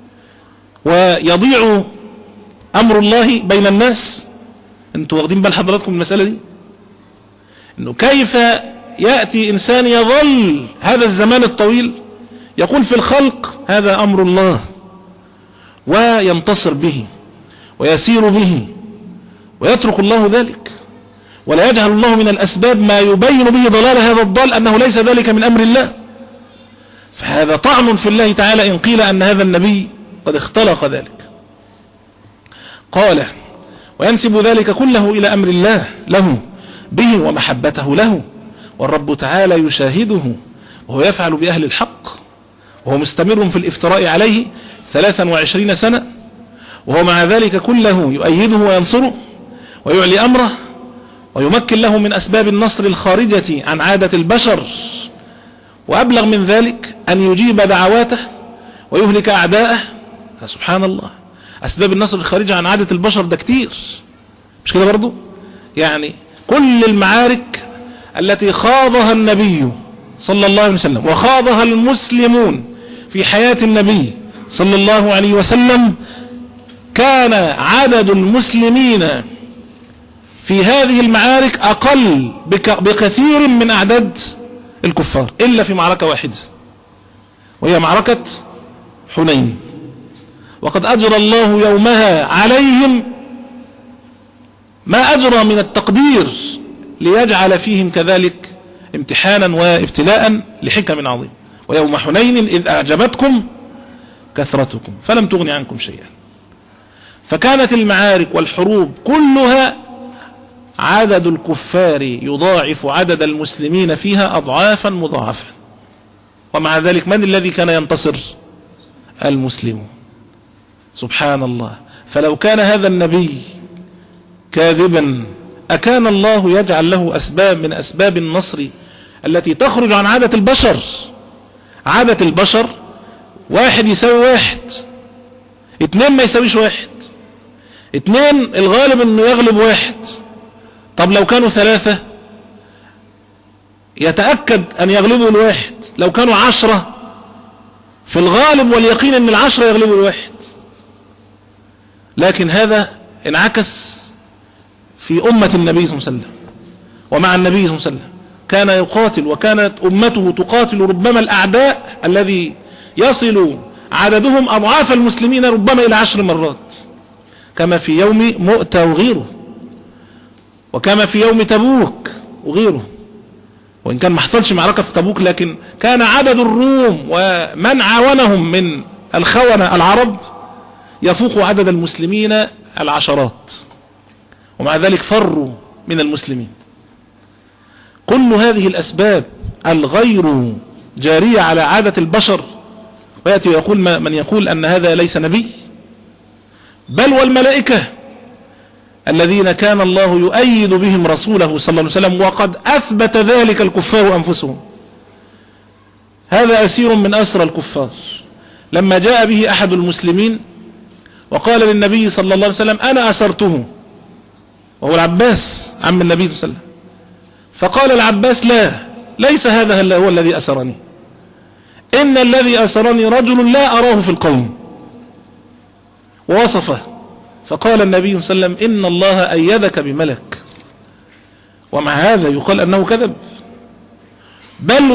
ويضيع أمر الله بين الناس. انتوا واخدين بال حضراتكم المسألة دي؟ انه كيف يأتي إنسان يظل هذا الزمان الطويل يقول في الخلق هذا أمر الله وينتصر به ويسير به، ويترك الله ذلك ولا يجعل الله من الأسباب ما يبين به ضلال هذا الضال أنه ليس ذلك من أمر الله. فهذا طعن في الله تعالى إن قيل أن هذا النبي قد اختلق ذلك. قال وينسب ذلك كله إلى أمر الله له به ومحبته له، والرب تعالى يشاهده وهو يفعل بأهل الحق، وهو مستمر في الافتراء عليه ثلاثا وعشرين سنة، وهو مع ذلك كله يؤيده وينصره ويعلي أمره ويمكن له من أسباب النصر الخارجة عن عادة البشر، وأبلغ من ذلك أن يجيب دعواته ويهلك أعداءه. سبحان الله، أسباب النصر الخارجة عن عادة البشر ده كتير، مش كده برضو؟ يعني كل المعارك التي خاضها النبي صلى الله عليه وسلم وخاضها المسلمون في حياة النبي صلى الله عليه وسلم كان عدد المسلمين في هذه المعارك أقل بكثير من أعداد الكفار، إلا في معركة واحدة وهي معركة حنين، وقد أجرى الله يومها عليهم ما أجرى من التقدير ليجعل فيهم كذلك امتحانا وابتلاء لحكم عظيم. ويوم حنين إذ أعجبتكم كثرتكم فلم تغن عنكم شيئا. فكانت المعارك والحروب كلها عدد الكفار يضاعف عدد المسلمين فيها أضعافا مضاعفة، ومع ذلك من الذي كان ينتصر؟ المسلمون. سبحان الله. فلو كان هذا النبي كاذبا أكان الله يجعل له أسباب من أسباب النصر التي تخرج عن عادة البشر؟ عادة البشر واحد يساوي واحد، اتنين ما يساويش واحد، اتنين الغالب انه يغلب واحد. طب لو كانوا ثلاثة يتأكد ان يغلبوا الواحد، لو كانوا عشرة في الغالب واليقين ان العشرة يغلبوا الواحد. لكن هذا انعكس في أمة النبي صلى الله عليه وسلم ومع النبي صلى الله عليه وسلم، كان يقاتل وكانت أمته تقاتل ربما الأعداء الذي يصل عددهم أضعاف المسلمين ربما إلى عشر مرات، كما في يوم مؤتة وغيره، وكما في يوم تبوك وغيره. وإن كان ما حصلش معركة في تبوك، لكن كان عدد الروم ومن عاونهم من الخونة العرب يفوق عدد المسلمين العشرات، ومع ذلك فروا من المسلمين. كل هذه الأسباب الغير جارية على عادة البشر، ويأتي ويقول من يقول أن هذا ليس نبي، بل والملائكة الذين كان الله يؤيد بهم رسوله صلى الله عليه وسلم، وقد أثبت ذلك الكفار أنفسهم. هذا أسير من أسرى الكفار، لما جاء به أحد المسلمين وقال للنبي صلى الله عليه وسلم أنا أسرته، وهو العباس عم النبي صلى الله عليه وسلم، فقال العباس لا، ليس هذا هو الذي أسرني، إن الذي أسرني رجل لا أراه في القوم، ووصفه. فقال النبي صلى الله عليه وسلم إن الله أيدك بملك، ومع هذا يقال أنه كذب. بل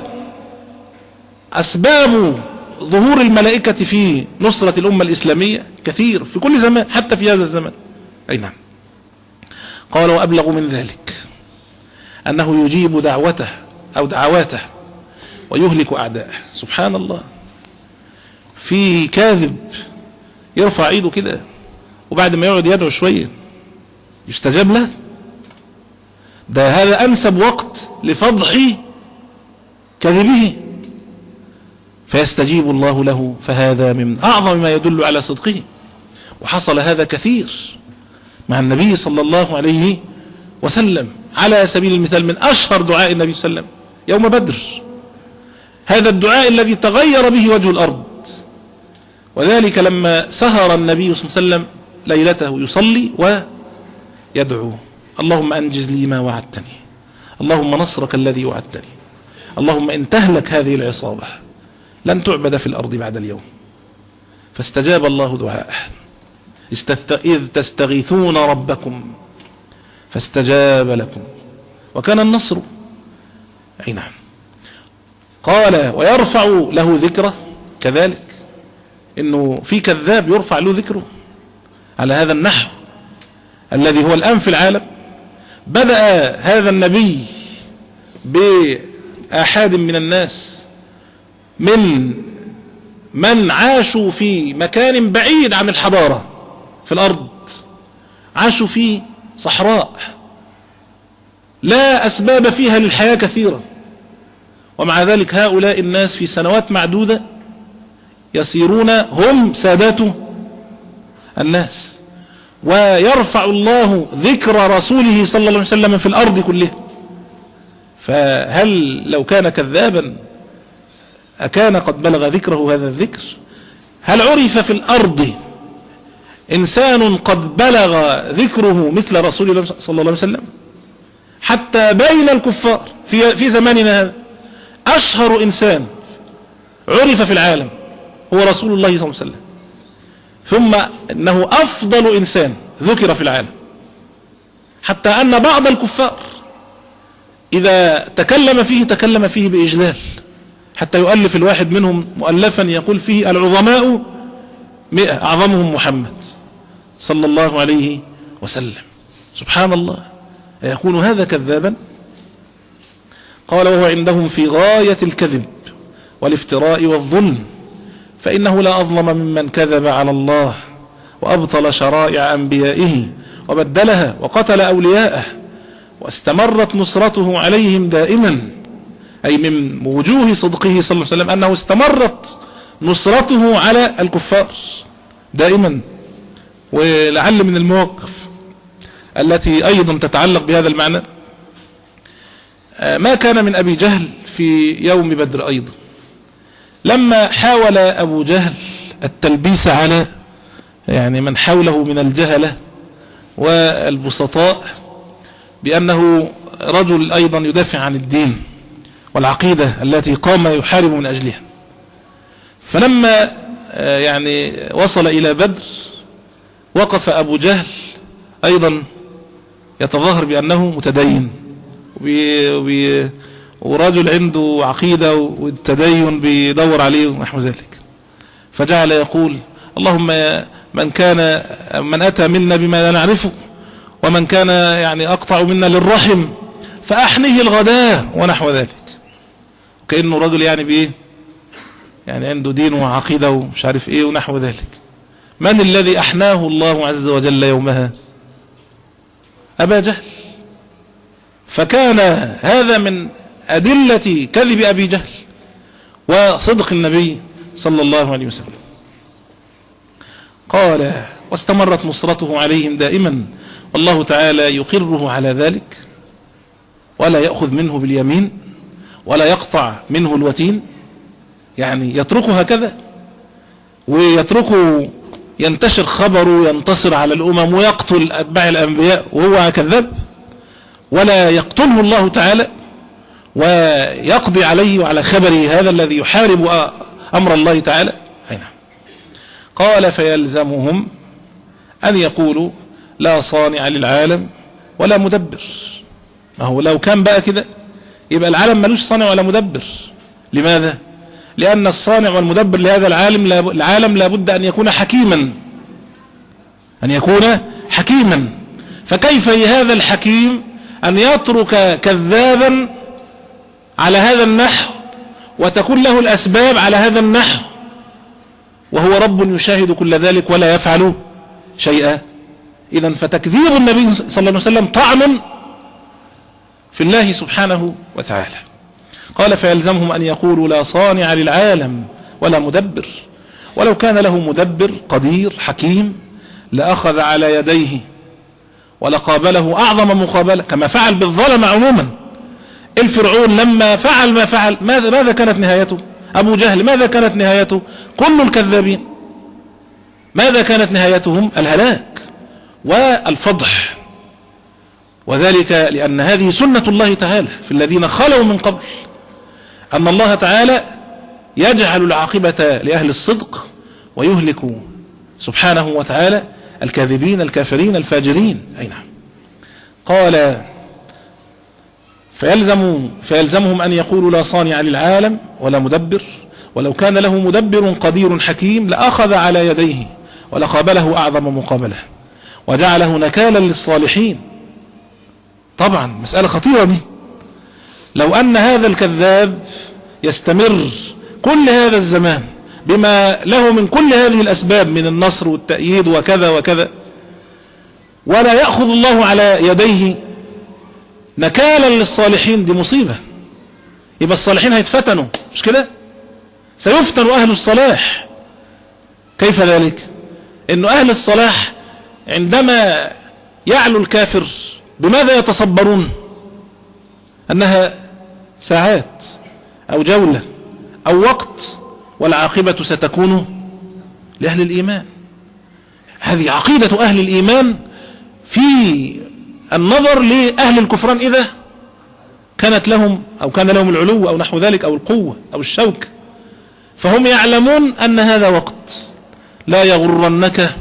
وأسباب ظهور الملائكة في نصرة الأمة الإسلامية كثير في كل زمان، حتى في هذا الزمان. أي نعم. قال وأبلغ من ذلك أنه يجيب دعوته أو دعواته ويهلك أعداءه. سبحان الله. في كاذب يرفع ايده كده وبعد ما يقعد يدعو شوية يستجاب له؟ ده هذا أنسب وقت لفضح كذبه، فيستجيب الله له، فهذا من أعظم ما يدل على صدقه. وحصل هذا كثير مع النبي صلى الله عليه وسلم. على سبيل المثال من أشهر دعاء النبي صلى الله عليه وسلم يوم بدر، هذا الدعاء الذي تغير به وجه الأرض، وذلك لما سهر النبي صلى الله عليه وسلم ليلته يصلي ويدعو اللهم أنجز لي ما وعدتني، اللهم نصرك الذي وعدتني، اللهم إن تهلك هذه العصابة لن تعبد في الأرض بعد اليوم. فاستجاب الله دعاءه إذ تستغيثون ربكم فاستجاب لكم وكان النصر. أي نعم. قال ويرفع له ذكره، كذلك إنه في كذاب يرفع له ذكره على هذا النحو الذي هو الآن في العالم. بدأ هذا النبي بآحاد من الناس من من عاشوا في مكان بعيد عن الحضارة في الأرض، عاشوا في صحراء لا أسباب فيها للحياة كثيرة، ومع ذلك هؤلاء الناس في سنوات معدودة يصيرون هم سادات الناس، ويرفع الله ذكر رسوله صلى الله عليه وسلم في الأرض كلها. فهل لو كان كذابا أكان قد بلغ ذكره هذا الذكر؟ هل عرف في الأرض إنسان قد بلغ ذكره مثل رسول الله صلى الله عليه وسلم؟ حتى بين الكفار في في زماننا هذا أشهر إنسان عرف في العالم هو رسول الله صلى الله عليه وسلم، ثم إنه أفضل إنسان ذكر في العالم، حتى أن بعض الكفار إذا تكلم فيه تكلم فيه بإجلال، حتى يؤلف الواحد منهم مؤلفا يقول فيه العظماء مئة أعظمهم محمد صلى الله عليه وسلم. سبحان الله، يكون هذا كذابا؟ قال وهو عندهم في غاية الكذب والافتراء والظلم، فإنه لا أظلم ممن كذب على الله وأبطل شرائع أنبيائه وبدلها وقتل أولياءه، واستمرت نصرته عليهم دائما، أي من وجوه صدقه صلى الله عليه وسلم أنه استمرت نصرته على الكفار دائما. ولعل من المواقف التي أيضا تتعلق بهذا المعنى ما كان من أبي جهل في يوم بدر أيضا، لما حاول أبو جهل التلبيس على يعني من حوله من الجهلة والبسطاء بأنه رجل أيضا يدافع عن الدين والعقيدة التي قام يحارب من أجلها. فلما يعني وصل إلى بدر وقف أبو جهل أيضا يتظاهر بأنه متدين ورجل عنده عقيدة والتدين بيدور عليه ونحو ذلك، فجعل يقول اللهم من كان من أتى منا بما لا نعرفه ومن كان يعني أقطع منا للرحم فأحنه الغداء ونحو ذلك، كأنه رجل يعني بإيه يعني عنده دين وعقيدة ومش عارف إيه ونحو ذلك. من الذي أحناه الله عز وجل يومها؟ أبا جهل. فكان هذا من أدلة كذب أبي جهل وصدق النبي صلى الله عليه وسلم. قال واستمرت نصرته عليهم دائما، والله تعالى يقره على ذلك ولا يأخذ منه باليمين ولا يقطع منه الوتين، يعني يتركه هكذا ويتركه ينتشر خبره ينتصر على الأمم ويقتل أتباع الأنبياء وهو كذاب، ولا يقتله الله تعالى ويقضي عليه وعلى خبره هذا الذي يحارب أمر الله تعالى. قال فيلزمهم أن يقولوا لا صانع للعالم ولا مدبر. ما هو لو كان بقى كده يبقى العالم ملوش صانع ولا مدبر. لماذا؟ لأن الصانع والمدبر لهذا العالم العالم لابد أن يكون حكيما، أن يكون حكيما. فكيف لهذا الحكيم أن يترك كذابا على هذا النحو وتكون له الأسباب على هذا النحو وهو رب يشاهد كل ذلك ولا يفعل شيئا؟ إذن فتكذيب النبي صلى الله عليه وسلم طعن في الله سبحانه وتعالى. قال فيلزمهم أن يقولوا لا صانع للعالم ولا مدبر، ولو كان له مدبر قدير حكيم لأخذ على يديه ولقابله أعظم مقابلة، كما فعل بالظلم عموما. الفرعون لما فعل ما فعل ماذا, ماذا كانت نهايته؟ أبو جهل ماذا كانت نهايته؟ كل الكذابين ماذا كانت نهايتهم؟ الهلاك والفضح. وذلك لأن هذه سنة الله تعالى في الذين خلوا من قبل، أن الله تعالى يجعل العاقبة لأهل الصدق ويهلك سبحانه وتعالى الكاذبين الكافرين الفاجرين. أي نعم. قال فيلزم فيلزمهم أن يقولوا لا صانع للعالم ولا مدبر، ولو كان له مدبر قدير حكيم لأخذ على يديه ولقابله أعظم مقابلة وجعله نكالا للصالحين. طبعا مسألة خطيرة دي. لو أن هذا الكذاب يستمر كل هذا الزمان بما له من كل هذه الأسباب من النصر والتأييد وكذا وكذا، ولا يأخذ الله على يديه نكالا للصالحين، دي مصيبة. يبقى الصالحين هيتفتنوا، مش كده؟ سيفتن أهل الصلاح. كيف ذلك؟ إنه أهل الصلاح عندما يعلو الكافر بماذا يتصبرون؟ أنها ساعات أو جولة أو وقت، والعاقبة ستكون لأهل الإيمان. هذه عقيدة أهل الإيمان في النظر لأهل الكفران إذا كانت لهم أو كان لهم العلو أو نحو ذلك أو القوة أو الشوك، فهم يعلمون أن هذا وقت. لا يغرنك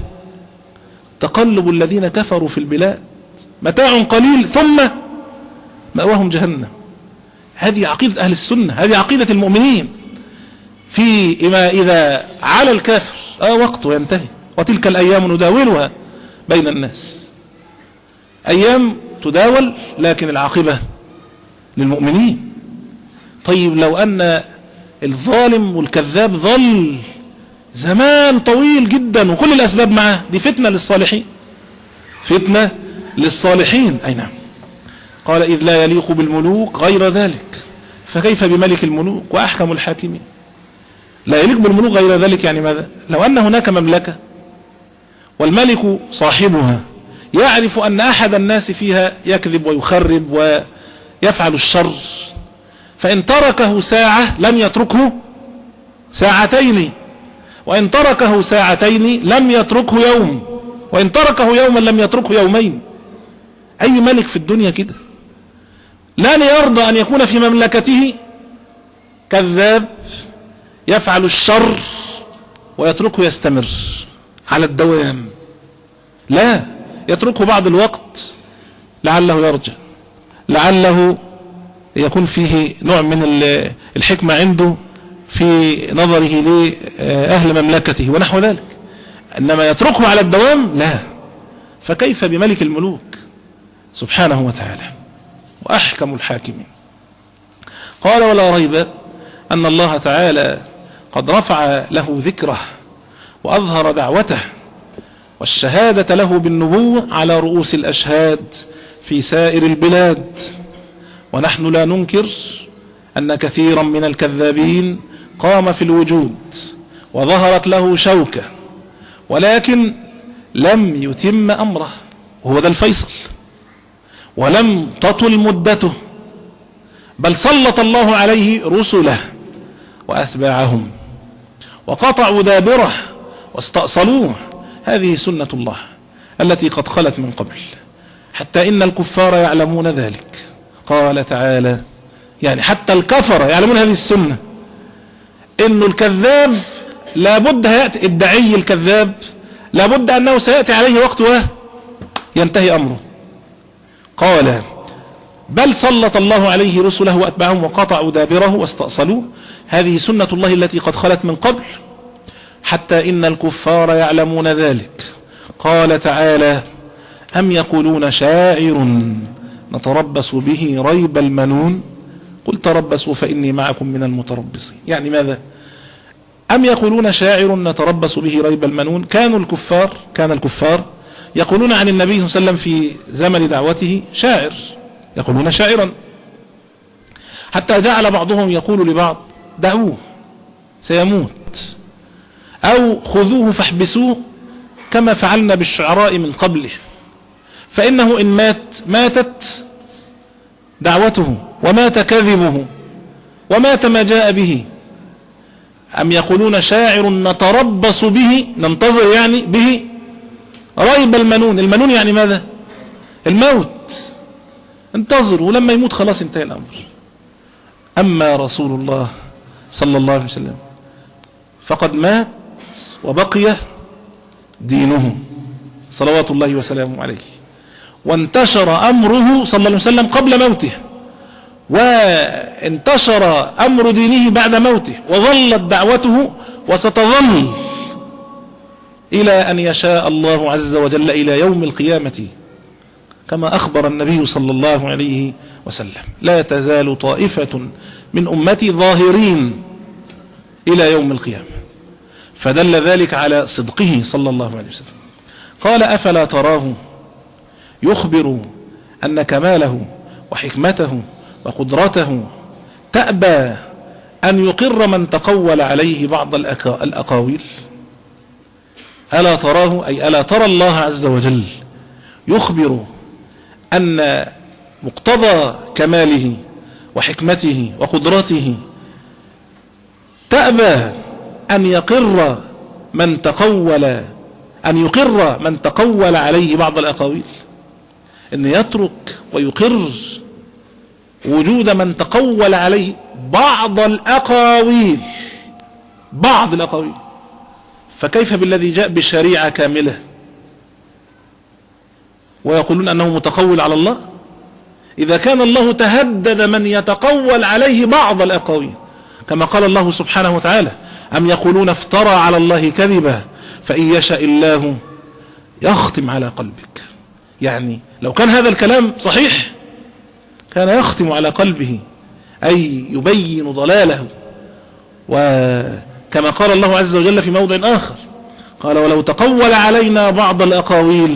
تقلب الذين كفروا في البلاد، متاع قليل ثم مأواهم جهنم. هذه عقيدة أهل السنة، هذه عقيدة المؤمنين. في إما إذا على الكافر آه وقت وينتهي، وتلك الأيام نداولها بين الناس. أيام تداول، لكن العاقبة للمؤمنين. طيب لو أن الظالم والكذاب ظل زمان طويل جدا وكل الأسباب معه، دي فتنة للصالحين، فتنة للصالحين. أي نعم. قال إذ لا يليق بالملوك غير ذلك، فكيف بملك الملوك وأحكم الحاكمين؟ لا يليق بالملوك غير ذلك يعني ماذا؟ لو أن هناك مملكة والملك صاحبها يعرف أن أحد الناس فيها يكذب ويخرب ويفعل الشر، فإن تركه ساعة لم يتركه ساعتين، وإن تركه ساعتين لم يتركه يوم، وإن تركه يوما لم يتركه يومين. أي ملك في الدنيا كده لن يرضى أن يكون في مملكته كذاب يفعل الشر ويتركه يستمر على الدوام، لا، يتركه بعض الوقت لعله يرجع، لعله يكون فيه نوع من الحكمة عنده في نظره لأهل مملكته ونحو ذلك. إنما يتركه على الدوام لا. فكيف بملك الملوك سبحانه وتعالى وأحكم الحاكمين؟ قال ولا ريب أن الله تعالى قد رفع له ذكره وأظهر دعوته والشهادة له بالنبوة على رؤوس الأشهاد في سائر البلاد، ونحن لا ننكر أن كثيرا من الكذابين قام في الوجود وظهرت له شوكة، ولكن لم يتم أمره، وهو ذا الفيصل، ولم تطل مدته، بل سلط الله عليه رسله وأتباعهم وقطعوا دابره واستأصلوه. هذه سنة الله التي قد خلت من قبل، حتى إن الكفار يعلمون ذلك. قال تعالى يعني حتى الكفر يعلمون هذه السنة، إنه الكذاب لابد هيأتي، الدعي الكذاب لابد أنه سيأتي عليه وقت وينتهي أمره. قال بل سلط الله عليه رسله وأتباعهم وقطعوا دابره واستأصلوه. هذه سنة الله التي قد خلت من قبل، حتى إن الكفار يعلمون ذلك. قال تعالى أم يقولون شاعر نتربص به ريب المنون قل تربصوا فإني معكم من المتربصين. يعني ماذا؟ أم يقولون شاعر نتربص به ريب المنون. كانوا الكفار كان الكفار يقولون عن النبي صلى الله عليه وسلم في زمن دعوته شاعر، يقولون شاعرا، حتى جعل بعضهم يقول لبعض دعوه سيموت، أو خذوه فاحبسوه كما فعلنا بالشعراء من قبله، فإنه إن مات ماتت دعوته ومات كذبه ومات ما جاء به. أم يقولون شاعر نتربص به، ننتظر يعني به ريب المنون. المنون يعني ماذا؟ الموت، انتظر ولما يموت خلاص انتهى الأمر. أما رسول الله صلى الله عليه وسلم فقد مات وبقي دينه صلوات الله وسلامه عليه، وانتشر أمره صلى الله عليه وسلم قبل موته، وانتشر أمر دينه بعد موته، وظلت دعوته وستظل إلى أن يشاء الله عز وجل إلى يوم القيامة، كما أخبر النبي صلى الله عليه وسلم لا تزال طائفة من أمتي ظاهرين إلى يوم القيامة. فدل ذلك على صدقه صلى الله عليه وسلم. قال أفلا تراه يخبر أن كماله وحكمته وقدرته تأبى أن يقر من تقول عليه بعض الأقاويل؟ ألا تراه، أي ألا ترى الله عز وجل يخبر أن مقتضى كماله وحكمته وقدرته تأبى أن يقر من تقول أن يقر من تقول عليه بعض الأقاويل، أن يترك ويقر وجود من تقول عليه بعض الأقاويل بعض الأقاويل فكيف بالذي جاء بشريعة كاملة ويقولون أنه متقول على الله؟ إذا كان الله تهدد من يتقول عليه بعض الأقاويل، كما قال الله سبحانه وتعالى: أم يقولون افترى على الله كذبا فإن يشاء الله يختم على قلبك. يعني لو كان هذا الكلام صحيح كان يختم على قلبه، أي يبين ضلاله. وكما قال الله عز وجل في موضع آخر قال: ولو تقول علينا بعض الأقاويل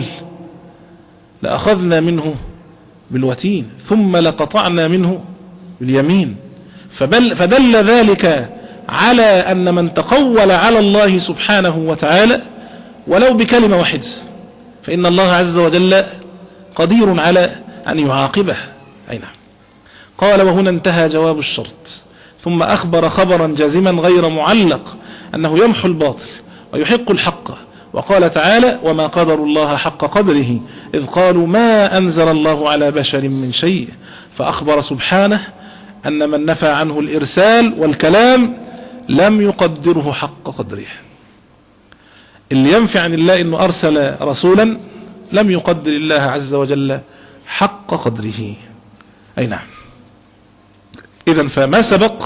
لأخذنا منه بالوتين ثم لقطعنا منه باليمين. فبل فدل ذلك على أن من تقول على الله سبحانه وتعالى ولو بكلمة واحدة فإن الله عز وجل قدير على أن يعاقبه. أي نعم. قال: وهنا انتهى جواب الشرط، ثم أخبر خبرا جازما غير معلق أنه يمحو الباطل ويحق الحق، وقال تعالى: وما قدر الله حق قدره إذ قالوا ما أنزل الله على بشر من شيء. فأخبر سبحانه أن من نفى عنه الإرسال والكلام لم يقدره حق قدره. اللي ينفع عن الله أنه أرسل رسولا لم يقدر الله عز وجل حق قدره. أي نعم. إذن فما سبق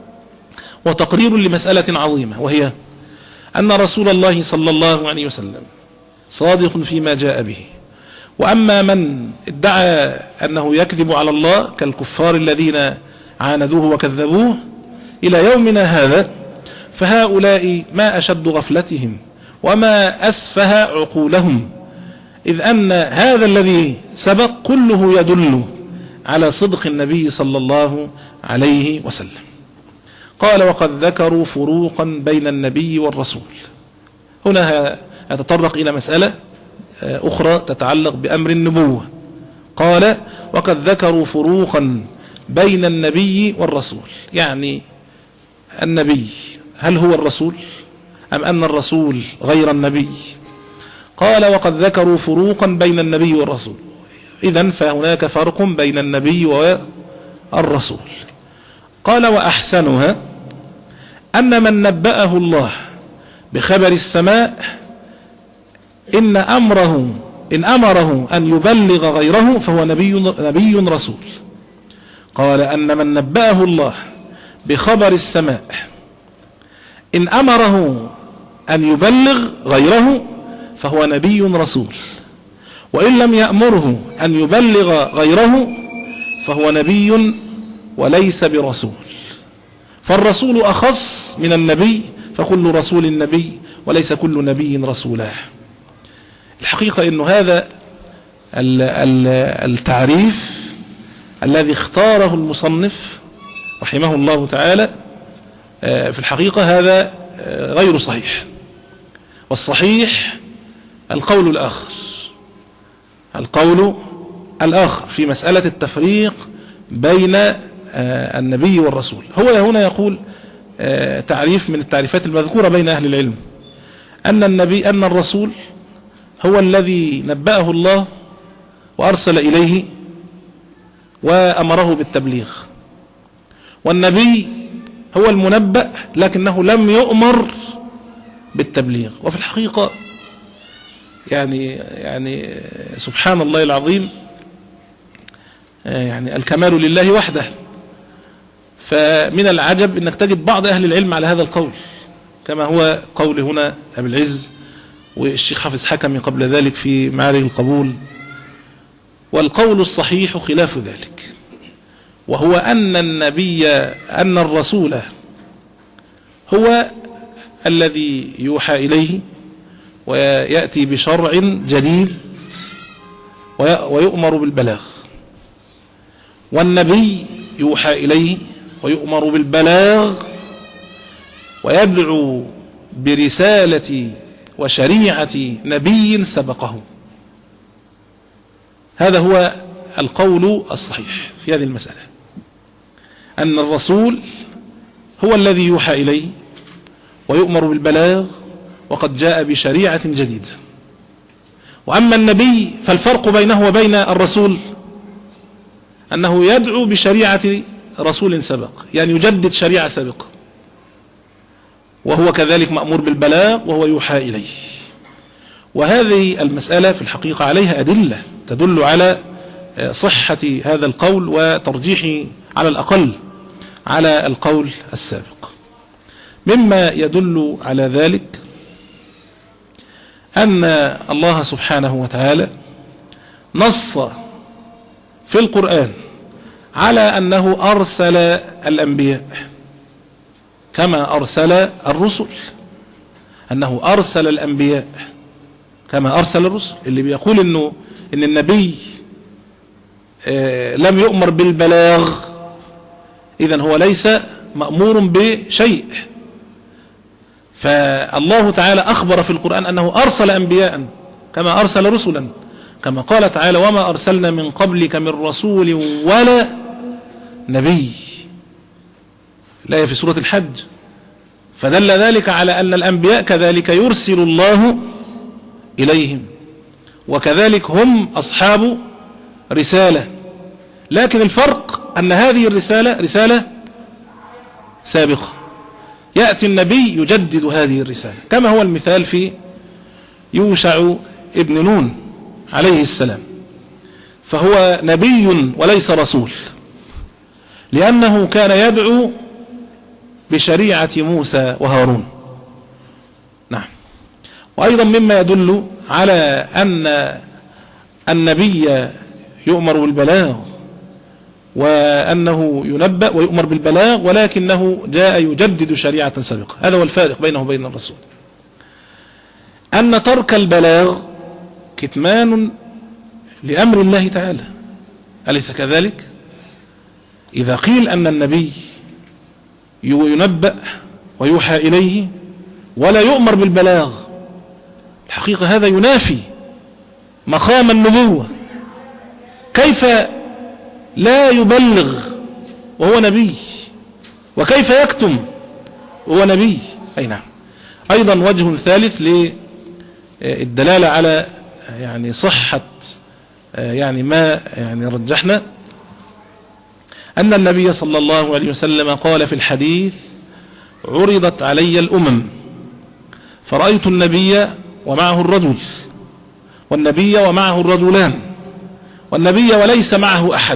وتقرير لمسألة عظيمة، وهي أن رسول الله صلى الله عليه وسلم صادق فيما جاء به. وأما من ادعى أنه يكذب على الله كالكفار الذين عاندوه وكذبوه إلى يومنا هذا، فهؤلاء ما أشد غفلتهم وما أسفه عقولهم، إذ أن هذا الذي سبق كله يدل على صدق النبي صلى الله عليه وسلم. قال: وقد ذكروا فروقا بين النبي والرسول. هنا يتطرق إلى مسألة أخرى تتعلق بأمر النبوة. قال: وقد ذكروا فروقا بين النبي والرسول، يعني النبي هل هو الرسول أم أن الرسول غير النبي؟ قال: وقد ذكروا فروقا بين النبي والرسول. إذن فهناك فرق بين النبي والرسول. قال: وأحسنها أن من نبأه الله بخبر السماء إن أمره إن أمره أن يبلغ غيره فهو نبي, نبي رسول. قال: أن من نبأه الله بخبر السماء إن أمره أن يبلغ غيره فهو نبي رسول، وإن لم يأمره أن يبلغ غيره فهو نبي وليس برسول. فالرسول أخص من النبي، فكل رسول النبي وليس كل نبي رسولا. الحقيقة أن هذا التعريف الذي اختاره المصنف رحمه الله تعالى في الحقيقة هذا غير صحيح، والصحيح القول الآخر القول الآخر في مسألة التفريق بين النبي والرسول. هو هنا يقول تعريف من التعريفات المذكورة بين أهل العلم أن النبي أن الرسول هو الذي نبأه الله وأرسل إليه وأمره بالتبليغ، والنبي هو المنبأ لكنه لم يؤمر بالتبليغ. وفي الحقيقة يعني يعني سبحان الله العظيم، يعني الكمال لله وحده. فمن العجب أنك تجد بعض أهل العلم على هذا القول، كما هو قول هنا أبي العز والشيخ حافظ حكمي قبل ذلك في معارج القبول. والقول الصحيح خلاف ذلك، وهو أن النبي أن الرسول هو الذي يوحى إليه ويأتي بشرع جديد ويؤمر بالبلاغ، والنبي يوحى إليه ويؤمر بالبلاغ ويدعو برسالة وشريعة نبي سبقه. هذا هو القول الصحيح في هذه المسألة، أن الرسول هو الذي يوحى إليه ويؤمر بالبلاغ وقد جاء بشريعة جديدة. وأما النبي فالفرق بينه وبين الرسول أنه يدعو بشريعة رسول سبق، يعني يجدد شريعة سابقة، وهو كذلك مأمور بالبلاغ وهو يوحى إليه. وهذه المسألة في الحقيقة عليها أدلة تدل على صحة هذا القول وترجيحه على الأقل على القول السابق. مما يدل على ذلك أن الله سبحانه وتعالى نص في القرآن على أنه أرسل الأنبياء كما أرسل الرسل، أنه أرسل الأنبياء كما أرسل الرسل. اللي بيقول إنه إن النبي لم يؤمر بالبلاغ إذن هو ليس مأمور بشيء. فالله تعالى أخبر في القرآن أنه أرسل أنبياء كما أرسل رسلا، كما قال تعالى: وما أرسلنا من قبلك من رسول ولا نبي، الآية في سورة الحج. فدل ذلك على أن الأنبياء كذلك يرسل الله إليهم، وكذلك هم أصحاب رسالة، لكن الفرق أن هذه الرسالة رسالة سابقة، يأتي النبي يجدد هذه الرسالة، كما هو المثال في يوشع ابن نون عليه السلام، فهو نبي وليس رسول، لأنه كان يدعو بشريعة موسى وهارون. نعم. وأيضا مما يدل على أن النبي يؤمر بالبلاغ وأنه ينبأ ويؤمر بالبلاغ، ولكنه جاء يجدد شريعة سابقة. هذا هو الفارق بينه وبين الرسول، أن ترك البلاغ كتمان لأمر الله تعالى، أليس كذلك؟ إذا قيل أن النبي ينبأ ويوحى إليه ولا يؤمر بالبلاغ، الحقيقة هذا ينافي مقام النبوة. كيف لا يبلغ وهو نبي؟ وكيف يكتم وهو نبي؟ أي نعم. أيضا وجه ثالث للدلالة على يعني صحة يعني ما يعني رجحنا، أن النبي صلى الله عليه وسلم قال في الحديث: عرضت علي الأمم فرأيت النبي ومعه الرجل، والنبي ومعه الرجلان، والنبي وليس معه أحد.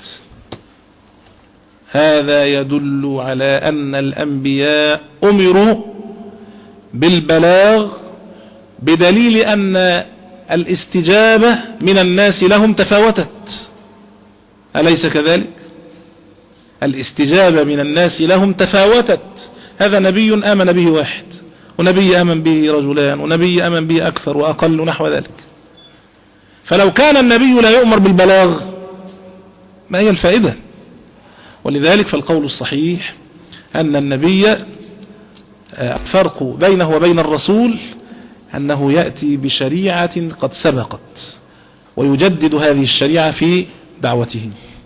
هذا يدل على أن الأنبياء أمروا بالبلاغ، بدليل أن الاستجابة من الناس لهم تفاوتت، أليس كذلك؟ الاستجابة من الناس لهم تفاوتت. هذا نبي آمن به واحد، ونبي آمن به رجلان، ونبي آمن به أكثر وأقل نحو ذلك. فلو كان النبي لا يؤمر بالبلاغ ما هي الفائدة؟ ولذلك فالقول الصحيح أن النبي فرق بينه وبين الرسول أنه يأتي بشريعة قد سبقت ويجدد هذه الشريعة في دعوته.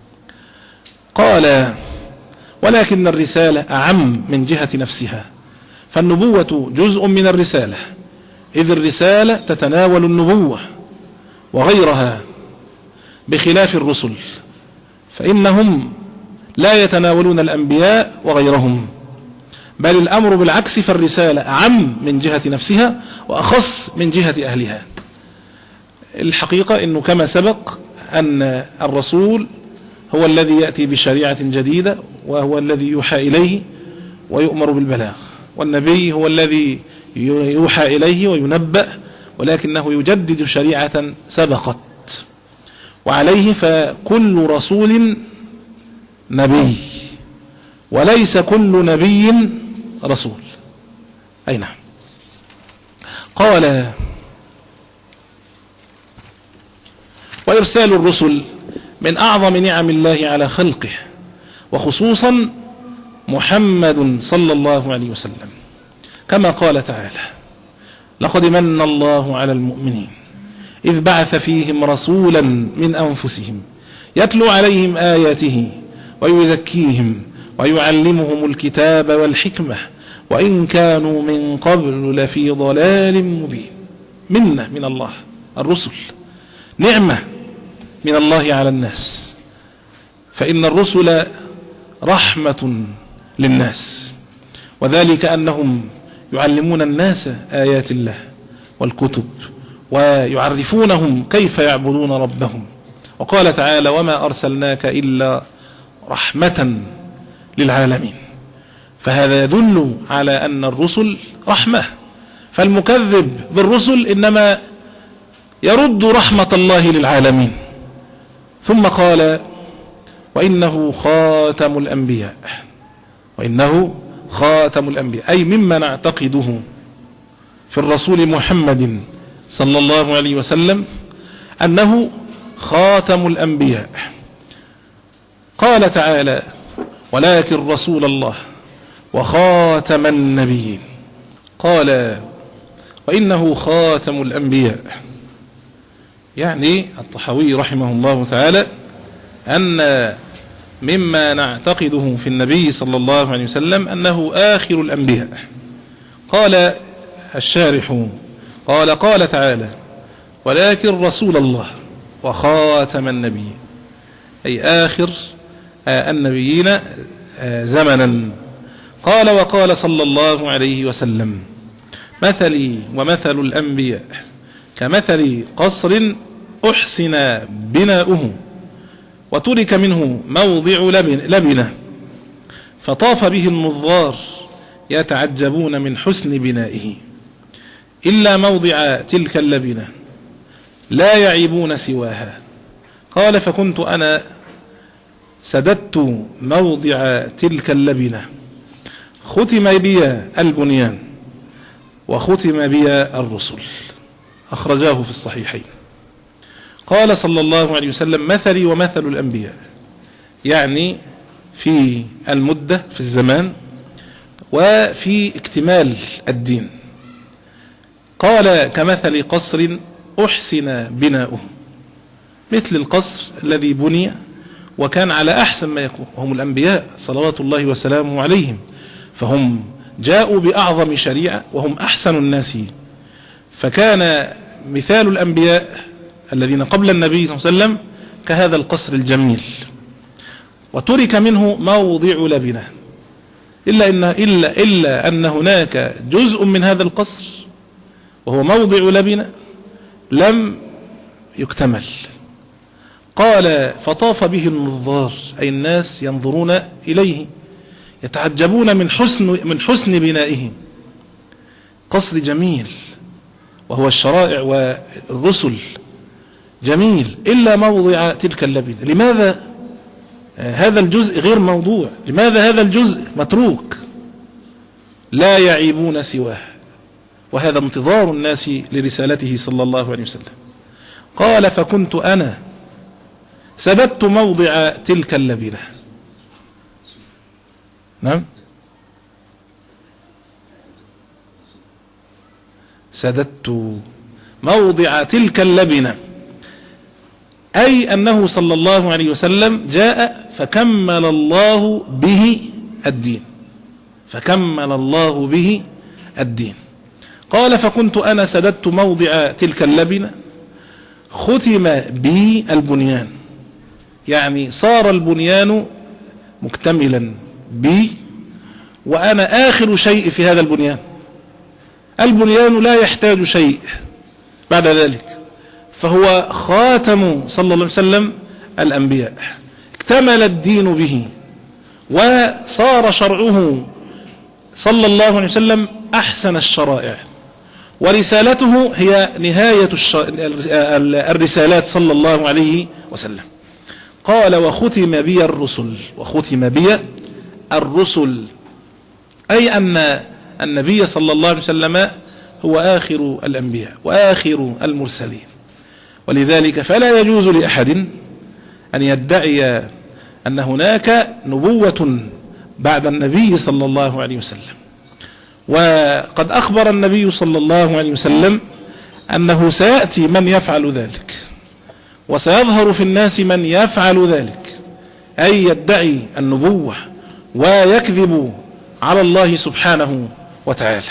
قال: ولكن الرسالة أعم من جهة نفسها، فالنبوة جزء من الرسالة، إذ الرسالة تتناول النبوة وغيرها، بخلاف الرسل فإنهم لا يتناولون الأنبياء وغيرهم، بل الأمر بالعكس، فالرسالة أعم من جهة نفسها وأخص من جهة أهلها. الحقيقة أنه كما سبق أن الرسول هو الذي يأتي بشريعة جديدة، وهو الذي يوحى إليه ويؤمر بالبلاغ، والنبي هو الذي يوحى إليه وينبأ، ولكنه يجدد شريعة سبقت. وعليه فكل رسول نبي، وليس كل نبي رسول. أي نعم. قال: وإرسال الرسل من أعظم نعم الله على خلقه، وخصوصا محمد صلى الله عليه وسلم، كما قال تعالى: لقد من الله على المؤمنين إذ بعث فيهم رسولا من أنفسهم يتلو عليهم آياته ويزكيهم ويعلمهم الكتاب والحكمة وإن كانوا من قبل لفي ضلال مبين. منة من الله، الرسل نعمة من الله على الناس، فإن الرسل رحمة للناس، وذلك أنهم يعلمون الناس آيات الله والكتب ويعرفونهم كيف يعبدون ربهم. وقال تعالى: وما أرسلناك إلا رحمة للعالمين. فهذا يدل على أن الرسل رحمة، فالمكذب بالرسل إنما يرد رحمة الله للعالمين. ثم قال: وإنه خاتم الأنبياء، وإنه خاتم الأنبياء، أي مما نعتقده في الرسول محمد صلى الله عليه وسلم أنه خاتم الأنبياء. قال تعالى: ولكن رسول الله وخاتم النبيين. قال: وإنه خاتم الأنبياء، يعني الطحاوي رحمه الله تعالى أن مما نعتقده في النبي صلى الله عليه وسلم أنه آخر الأنبياء. قال الشارح: قال قال تعالى: ولكن رسول الله وخاتم النبيين، أي آخر النبيين زمنا. قال: وقال صلى الله عليه وسلم: مثلي ومثل الأنبياء كمثل قصر أحسن بناؤه وترك منه موضع لبنة فطاف به النظار يتعجبون من حسن بنائه إلا موضع تلك اللبنة لا يعيبون سواها. قال: فكنت أنا سددت موضع تلك اللبنة، ختم بي البنيان وختم بي الرسل. أخرجاه في الصحيحين. قال صلى الله عليه وسلم: مثلي ومثل الأنبياء، يعني في المدة في الزمان وفي اكتمال الدين. قال: كمثل قصر أحسن بناؤه، مثل القصر الذي بني وكان على أحسن ما يكون، وهم الأنبياء صلوات الله وسلامه عليهم، فهم جاءوا بأعظم شريعة وهم أحسن الناس. فكان مثال الأنبياء الذين قبل النبي صلى الله عليه وسلم كهذا القصر الجميل، وترك منه موضع لبنة، إلا إن, إلا, إلا أن هناك جزء من هذا القصر وهو موضع لبنة لم يكتمل. قال: فطاف به النظار، أي الناس ينظرون إليه يتعجبون من حسن, من حسن بنائه. قصر جميل وهو الشرائع والرسل جميل، إلا موضع تلك اللبنة. لماذا هذا الجزء غير موضوع؟ لماذا هذا الجزء متروك؟ لا يعيبون سواه، وهذا انتظار الناس لرسالته صلى الله عليه وسلم. قال: فكنت أنا سددت موضع تلك اللبنة. نعم، سددت موضع تلك اللبنة، أي أنه صلى الله عليه وسلم جاء فكمل الله به الدين، فكمل الله به الدين. قال: فكنت أنا سددت موضع تلك اللبنة، ختم به البنيان، يعني صار البنيان مكتملا بي، وأنا آخر شيء في هذا البنيان. البنيان لا يحتاج شيء بعد ذلك، فهو خاتم صلى الله عليه وسلم الأنبياء، اكتمل الدين به، وصار شرعه صلى الله عليه وسلم أحسن الشرائع، ورسالته هي نهاية الرسالات صلى الله عليه وسلم. قال: وختم بي الرسل، وختم بي الرسل، أي أن النبي صلى الله عليه وسلم هو آخر الأنبياء وآخر المرسلين، ولذلك فلا يجوز لأحد أن يدعي أن هناك نبوة بعد النبي صلى الله عليه وسلم. وقد أخبر النبي صلى الله عليه وسلم أنه سيأتي من يفعل ذلك، وسيظهر في الناس من يفعل ذلك، أي يدعي النبوة ويكذب على الله سبحانه وتعالى،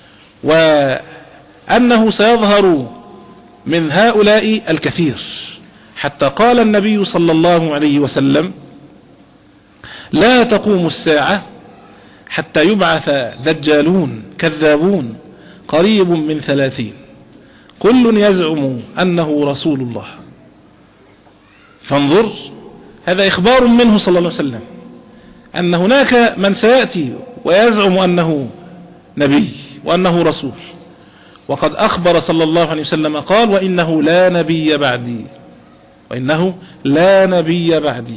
وأنه سيظهر من هؤلاء الكثير، حتى قال النبي صلى الله عليه وسلم: لا تقوم الساعة حتى يبعث دجالون كذابون قريب من ثلاثين كل يزعم أنه رسول الله. فانظر، هذا إخبار منه صلى الله عليه وسلم أن هناك من سيأتي ويزعم أنه نبي وأنه رسول، وقد أخبر صلى الله عليه وسلم قال: وإنه لا نبي بعدي، وإنه لا نبي بعدي.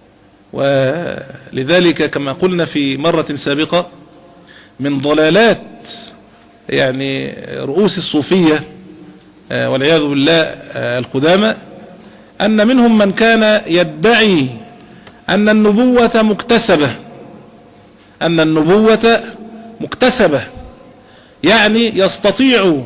ولذلك كما قلنا في مرة سابقة من ضلالات يعني رؤوس الصوفية والعياذ بالله القدامى أن منهم من كان يدعي أن النبوة مكتسبة، أن النبوة مكتسبة يعني يستطيع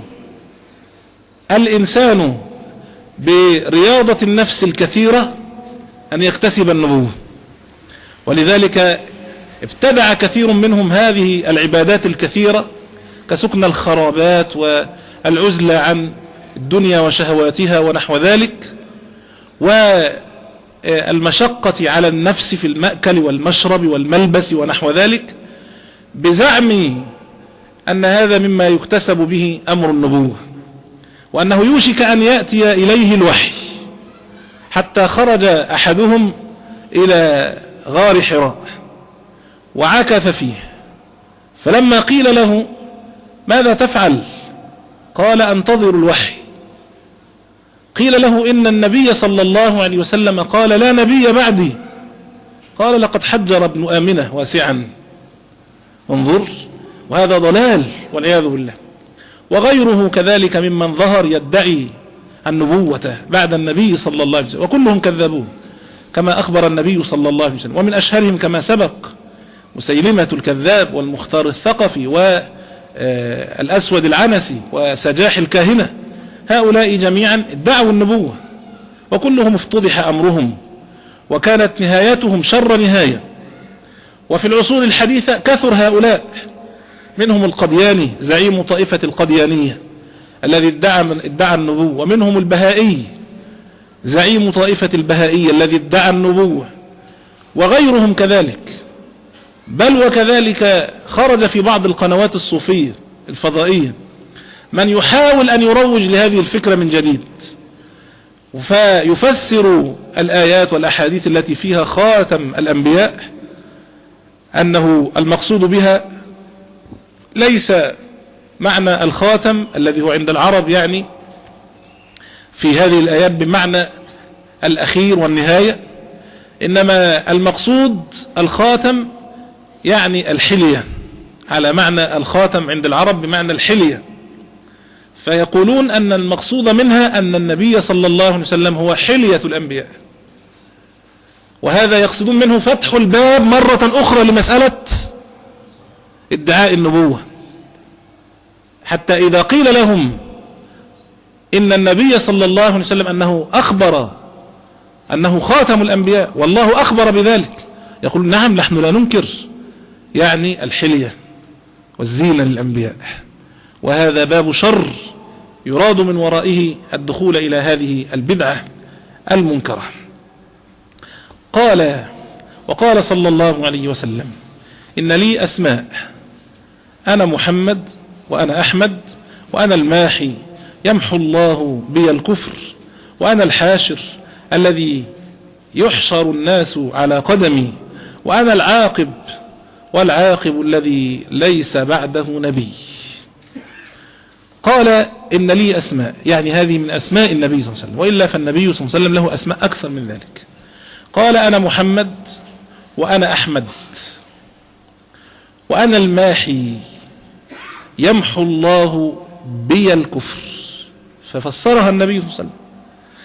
الإنسان برياضة النفس الكثيرة أن يكتسب النبوة. ولذلك ابتدع كثير منهم هذه العبادات الكثيرة كسكن الخرابات والعزلة عن الدنيا وشهواتها ونحو ذلك، والمشقة على النفس في المأكل والمشرب والملبس ونحو ذلك، بزعم أن هذا مما يكتسب به أمر النبوة، وأنه يوشك أن يأتي إليه الوحي. حتى خرج أحدهم إلى غار حراء وعكف فيه، فلما قيل له: ماذا تفعل؟ قال: أنتظر الوحي. قيل له: إن النبي صلى الله عليه وسلم قال: لا نبي بعدي. قال: لقد حجر ابن آمنة واسعا. انظر، وهذا ضلال والعياذ بالله. وغيره كذلك ممن ظهر يدعي النبوة بعد النبي صلى الله عليه وسلم، وكلهم كذابون كما أخبر النبي صلى الله عليه وسلم. ومن أشهرهم كما سبق مسيلمة الكذاب والمختار الثقفي والأسود العنسي وسجاح الكاهنة، هؤلاء جميعا ادعوا النبوة، وكلهم افتضح أمرهم وكانت نهايتهم شر نهاية. وفي العصور الحديثة كثر هؤلاء، منهم القدياني زعيم طائفة القديانية الذي ادعى من ادعى النبوة، ومنهم البهائي زعيم طائفة البهائية الذي ادعى النبوة، وغيرهم كذلك. بل وكذلك خرج في بعض القنوات الصوفية الفضائية من يحاول أن يروج لهذه الفكرة من جديد، فيفسر الآيات والأحاديث التي فيها خاتم الأنبياء أنه المقصود بها ليس معنى الخاتم الذي هو عند العرب يعني في هذه الآيات بمعنى الأخير والنهاية، إنما المقصود الخاتم يعني الحلية، على معنى الخاتم عند العرب بمعنى الحلية. فيقولون أن المقصود منها أن النبي صلى الله عليه وسلم هو حلية الأنبياء، وهذا يقصدون منه فتح الباب مرة أخرى لمسألة ادعاء النبوة، حتى إذا قيل لهم إن النبي صلى الله عليه وسلم أنه أخبر أنه خاتم الأنبياء والله أخبر بذلك، يقول: نعم، نحن لا ننكر يعني الحلية والزينة للأنبياء. وهذا باب شر يراد من ورائه الدخول إلى هذه البدعة المنكرة. قال وقال صلى الله عليه وسلم: إن لي أسماء، أنا محمد وأنا أحمد وأنا الماحي يمحو الله بي الكفر، وأنا الحاشر الذي يحشر الناس على قدمي، وأنا العاقب والعاقب الذي ليس بعده نبي. قال: إن لي أسماء، يعني هذه من أسماء النبي صلى الله عليه وسلم، وإلا فالنبي صلى الله عليه وسلم له أسماء أكثر من ذلك. قال: أنا محمد وأنا أحمد وأنا الماحي يمحو الله بي الكفر. ففسرها النبي صلى الله عليه وسلم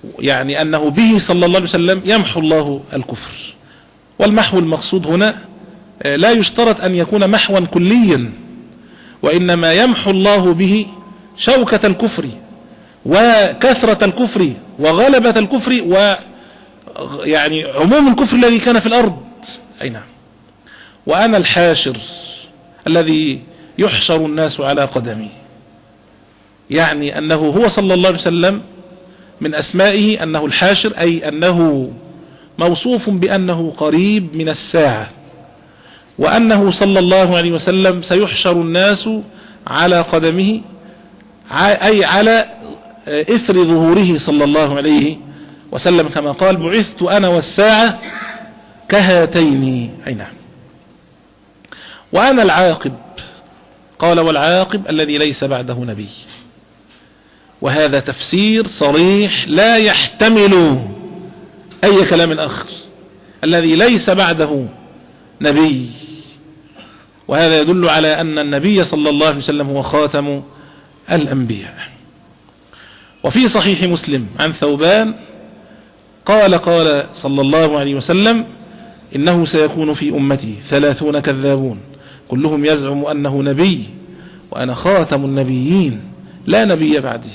يعني أنه به صلى الله عليه وسلم يمحو الله الكفر. والمحو المقصود هنا لا يشترط أن يكون محوا كليا، وإنما يمحو الله به شوكة الكفر وكثرة الكفر وغلبة الكفر ويعني عموم الكفر الذي كان في الأرض. أي نعم. وأنا الحاشر الذي يحشر الناس على قدمي، يعني أنه هو صلى الله عليه وسلم من أسمائه أنه الحاشر، أي أنه موصوف بأنه قريب من الساعة، وأنه صلى الله عليه وسلم سيحشر الناس على قدمه، أي على إثر ظهوره صلى الله عليه وسلم، كما قال بعثت أنا والساعة كهاتين. أي نعم. وأنا العاقب، قال والعاقب الذي ليس بعده نبي، وهذا تفسير صريح لا يحتمل أي كلام آخر، الذي ليس بعده نبي، وهذا يدل على أن النبي صلى الله عليه وسلم هو خاتم الأنبياء. وفي صحيح مسلم عن ثوبان قال قال صلى الله عليه وسلم إنه سيكون في أمتي ثلاثون كذابون كلهم يزعم أنه نبي وأنا خاتم النبيين لا نبي بعدي.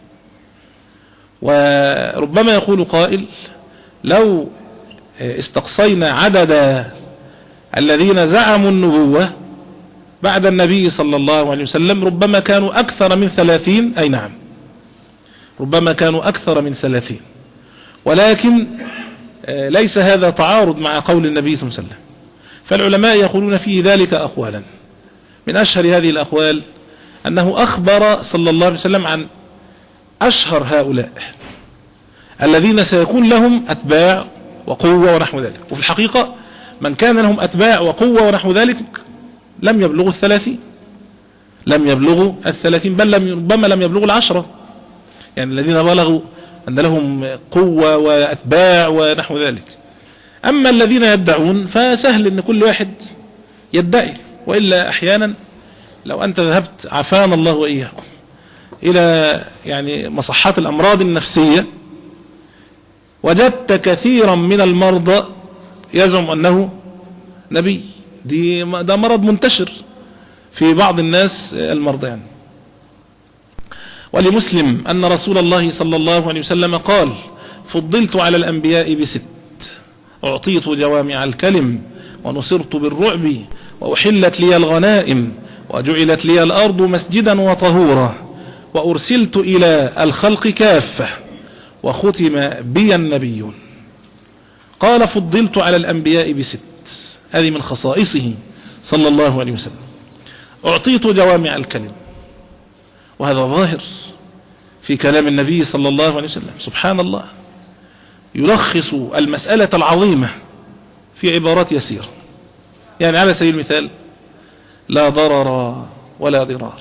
وربما يقول قائل لو استقصينا عدد الذين زعموا النبوة بعد النبي صلى الله عليه وسلم ربما كانوا أكثر من ثلاثين. أي نعم، ربما كانوا أكثر من ثلاثين، ولكن ليس هذا تعارض مع قول النبي صلى الله عليه وسلم. فالعلماء يقولون فيه ذلك أقوالا، من أشهر هذه الأقوال أنه أخبر صلى الله عليه وسلم عن أشهر هؤلاء الذين سيكون لهم أتباع وقوة ونحو ذلك، وفي الحقيقة من كان لهم أتباع وقوة ونحو ذلك لم يبلغوا الثلاثين، لم يبلغوا الثلاثين، بل لم ربما لم يبلغوا العشرة، يعني الذين بلغوا أن لهم قوة وأتباع ونحو ذلك. أما الذين يدعون فسهل أن كل واحد يدعي، وإلا أحيانا لو أنت ذهبت عافانا الله وإياكم إلى يعني مصحات الأمراض النفسية وجدت كثيرا من المرضى يزعم أنه نبي. دي ده مرض منتشر في بعض الناس المرضى يعني. ولمسلم أن رسول الله صلى الله عليه وسلم قال فضلت على الأنبياء بست، أعطيت جوامع الكلم ونصرت بالرعب وأحلت لي الغنائم وجعلت لي الأرض مسجدا وطهورا وأرسلت إلى الخلق كافة وختم بي النبيون. قال فضلت على الأنبياء بست، هذه من خصائصه صلى الله عليه وسلم. أعطيت جوامع الكلم، وهذا ظاهر في كلام النبي صلى الله عليه وسلم، سبحان الله، يلخص المسألة العظيمة في عبارات يسيرة. يعني على سبيل المثال لا ضرر ولا ضرار.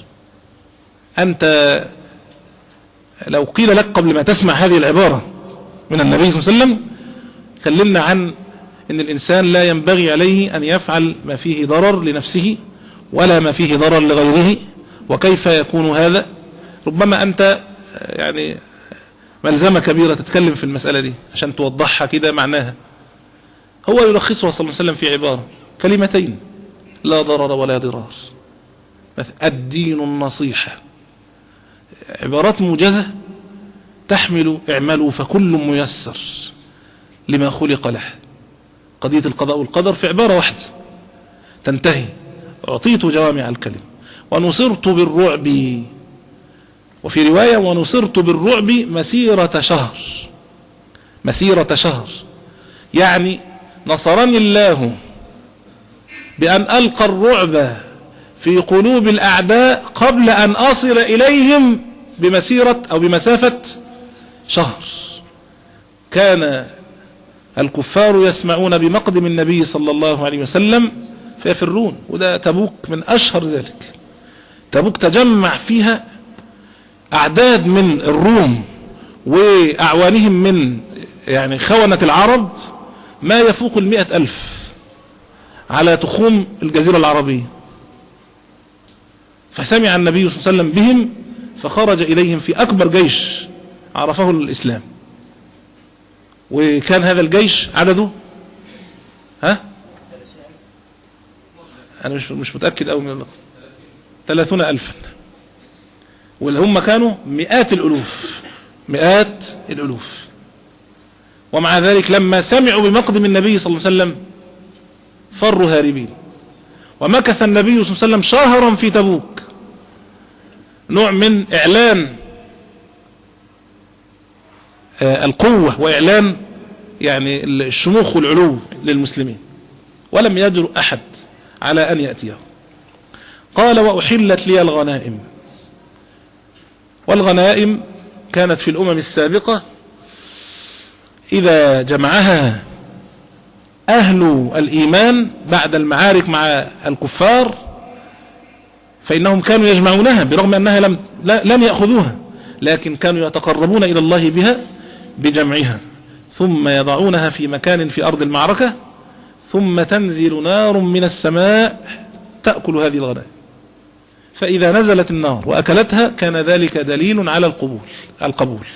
أنت لو قيل لك قبل ما تسمع هذه العبارة من النبي صلى الله عليه وسلم كلمنا عن أن الإنسان لا ينبغي عليه أن يفعل ما فيه ضرر لنفسه ولا ما فيه ضرر لغيره، وكيف يكون هذا؟ ربما أنت يعني ملزمة كبيرة تتكلم في المسألة دي عشان توضحها كده معناها. هو يلخصها صلى الله عليه وسلم في عبارة كلمتين: لا ضرر ولا ضرار، الدين النصيحة. عبارات موجزة تحمل اعملوا فكل ميسر لما خلق له. قضية القضاء والقدر في عبارة واحدة تنتهي. أعطيت جوامع الكلم ونصرت بالرعب، وفي رواية ونصرت بالرعب مسيرة شهر، مسيرة شهر، يعني نصرني الله بأن ألقى الرعب في قلوب الأعداء قبل أن أصل إليهم بمسيرة أو بمسافة شهر. كان الكفار يسمعون بمقدم النبي صلى الله عليه وسلم فيفرون، وده تبوك من أشهر ذلك. تبوك تجمع فيها أعداد من الروم وأعوانهم من يعني خونة العرب ما يفوق المئة ألف على تخوم الجزيرة العربية. فسمع النبي صلى الله عليه وسلم بهم فخرج إليهم في أكبر جيش عرفه الإسلام، وكان هذا الجيش عدده ها أنا مش مش متأكد أوي من اللقب ثلاثون ألفا، واللي هم كانوا مئات الألوف مئات الألوف. ومع ذلك لما سمعوا بمقدم النبي صلى الله عليه وسلم فروا هاربين، ومكث النبي صلى الله عليه وسلم شهرا في تبوك، نوع من إعلان القوة وإعلان يعني الشموخ والعلو للمسلمين، ولم يجرؤ أحد على أن يأتيه. قال وأحلت لي الغنائم، والغنائم كانت في الأمم السابقة إذا جمعها أهل الإيمان بعد المعارك مع الكفار فإنهم كانوا يجمعونها برغم أنها لم لم يأخذوها، لكن كانوا يتقربون إلى الله بها بجمعها، ثم يضعونها في مكان في أرض المعركة، ثم تنزل نار من السماء تأكل هذه الغنائم، فإذا نزلت النار وأكلتها كان ذلك دليل على القبول القبول.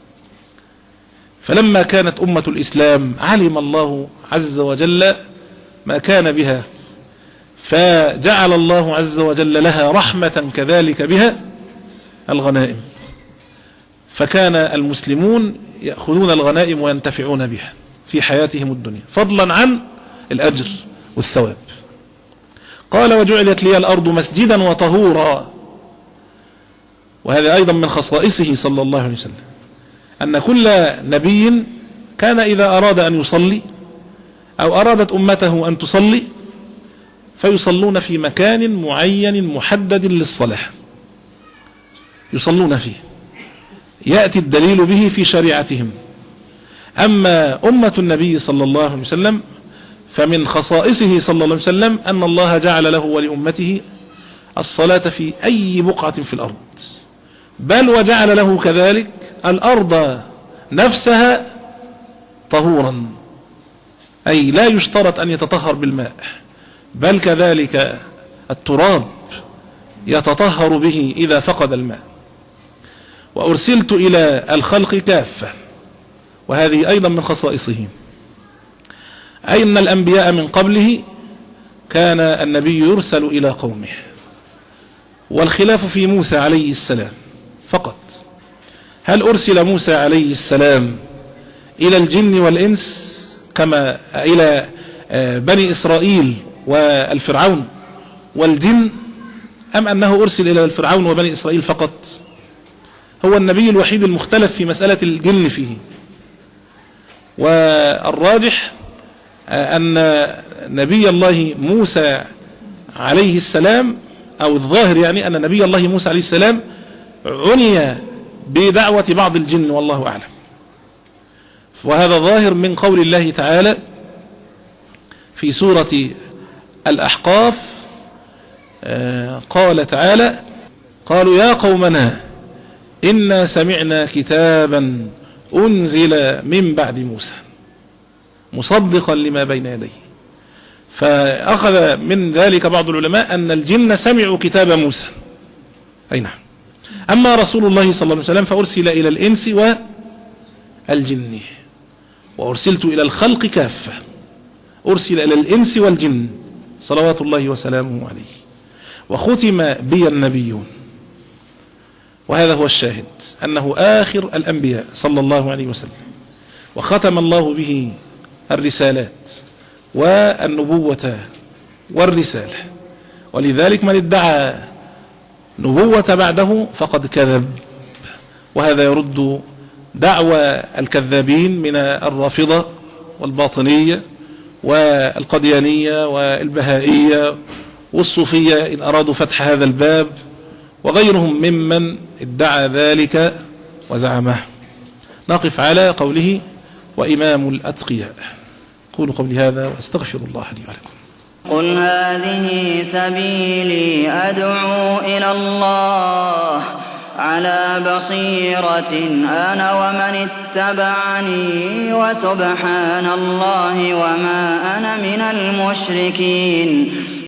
فلما كانت أمة الإسلام علم الله عز وجل ما كان بها، فجعل الله عز وجل لها رحمة كذلك بها الغنائم، فكان المسلمون يأخذون الغنائم وينتفعون بها في حياتهم الدنيا فضلا عن الأجر والثواب. قال وجعلت لي الأرض مسجدا وطهورا، وهذا أيضا من خصائصه صلى الله عليه وسلم أن كل نبي كان إذا أراد أن يصلي أو أرادت أمته أن تصلي فيصلون في مكان معين محدد للصلاة يصلون فيه، يأتي الدليل به في شريعتهم. أما أمة النبي صلى الله عليه وسلم فمن خصائصه صلى الله عليه وسلم أن الله جعل له ولأمته الصلاة في أي بقعة في الأرض، بل وجعل له كذلك الأرض نفسها طهورا، أي لا يشترط أن يتطهر بالماء، بل كذلك التراب يتطهر به إذا فقد الماء. وأرسلت إلى الخلق كافة، وهذه أيضا من خصائصه، أي أن الأنبياء من قبله كان النبي يرسل إلى قومه، والخلاف في موسى عليه السلام فقط، هل أرسل موسى عليه السلام إلى الجن والإنس كما إلى بني إسرائيل والفرعون والجن، أم أنه أرسل إلى الفرعون وبني إسرائيل فقط؟ هو النبي الوحيد المختلف في مسألة الجن فيه، والراجح أن نبي الله موسى عليه السلام، أو الظاهر يعني أن نبي الله موسى عليه السلام عني بدعوة بعض الجن والله أعلم. وهذا ظاهر من قول الله تعالى في سورة الأحقاف، قال تعالى قالوا يا قومنا إنا سمعنا كتابا أنزل من بعد موسى مصدقا لما بين يديه. فأخذ من ذلك بعض العلماء أن الجن سمعوا كتاب موسى، أي نعم. أما رسول الله صلى الله عليه وسلم فأرسل إلى الإنس والجن، وأرسلت إلى الخلق كافة، أرسل إلى الإنس والجن صلوات الله وسلامه عليه. وختم بي النبيون، وهذا هو الشاهد أنه آخر الأنبياء صلى الله عليه وسلم، وختم الله به الرسالات والنبوة والرسالة، ولذلك من ادعى نبوة بعده فقد كذب، وهذا يرد دعوى الكذابين من الرافضة والباطنية والقديانية والبهائية والصوفية إن أرادوا فتح هذا الباب، وغيرهم ممن ادعى ذلك وزعمه. نقف على قوله وإمام الأتقياء. قولوا قولي هذا وأستغفر الله لي ولكم. قل هذه سبيلي أدعو إلى الله على بصيرة أنا ومن اتبعني وسبحان الله وما أنا من المشركين.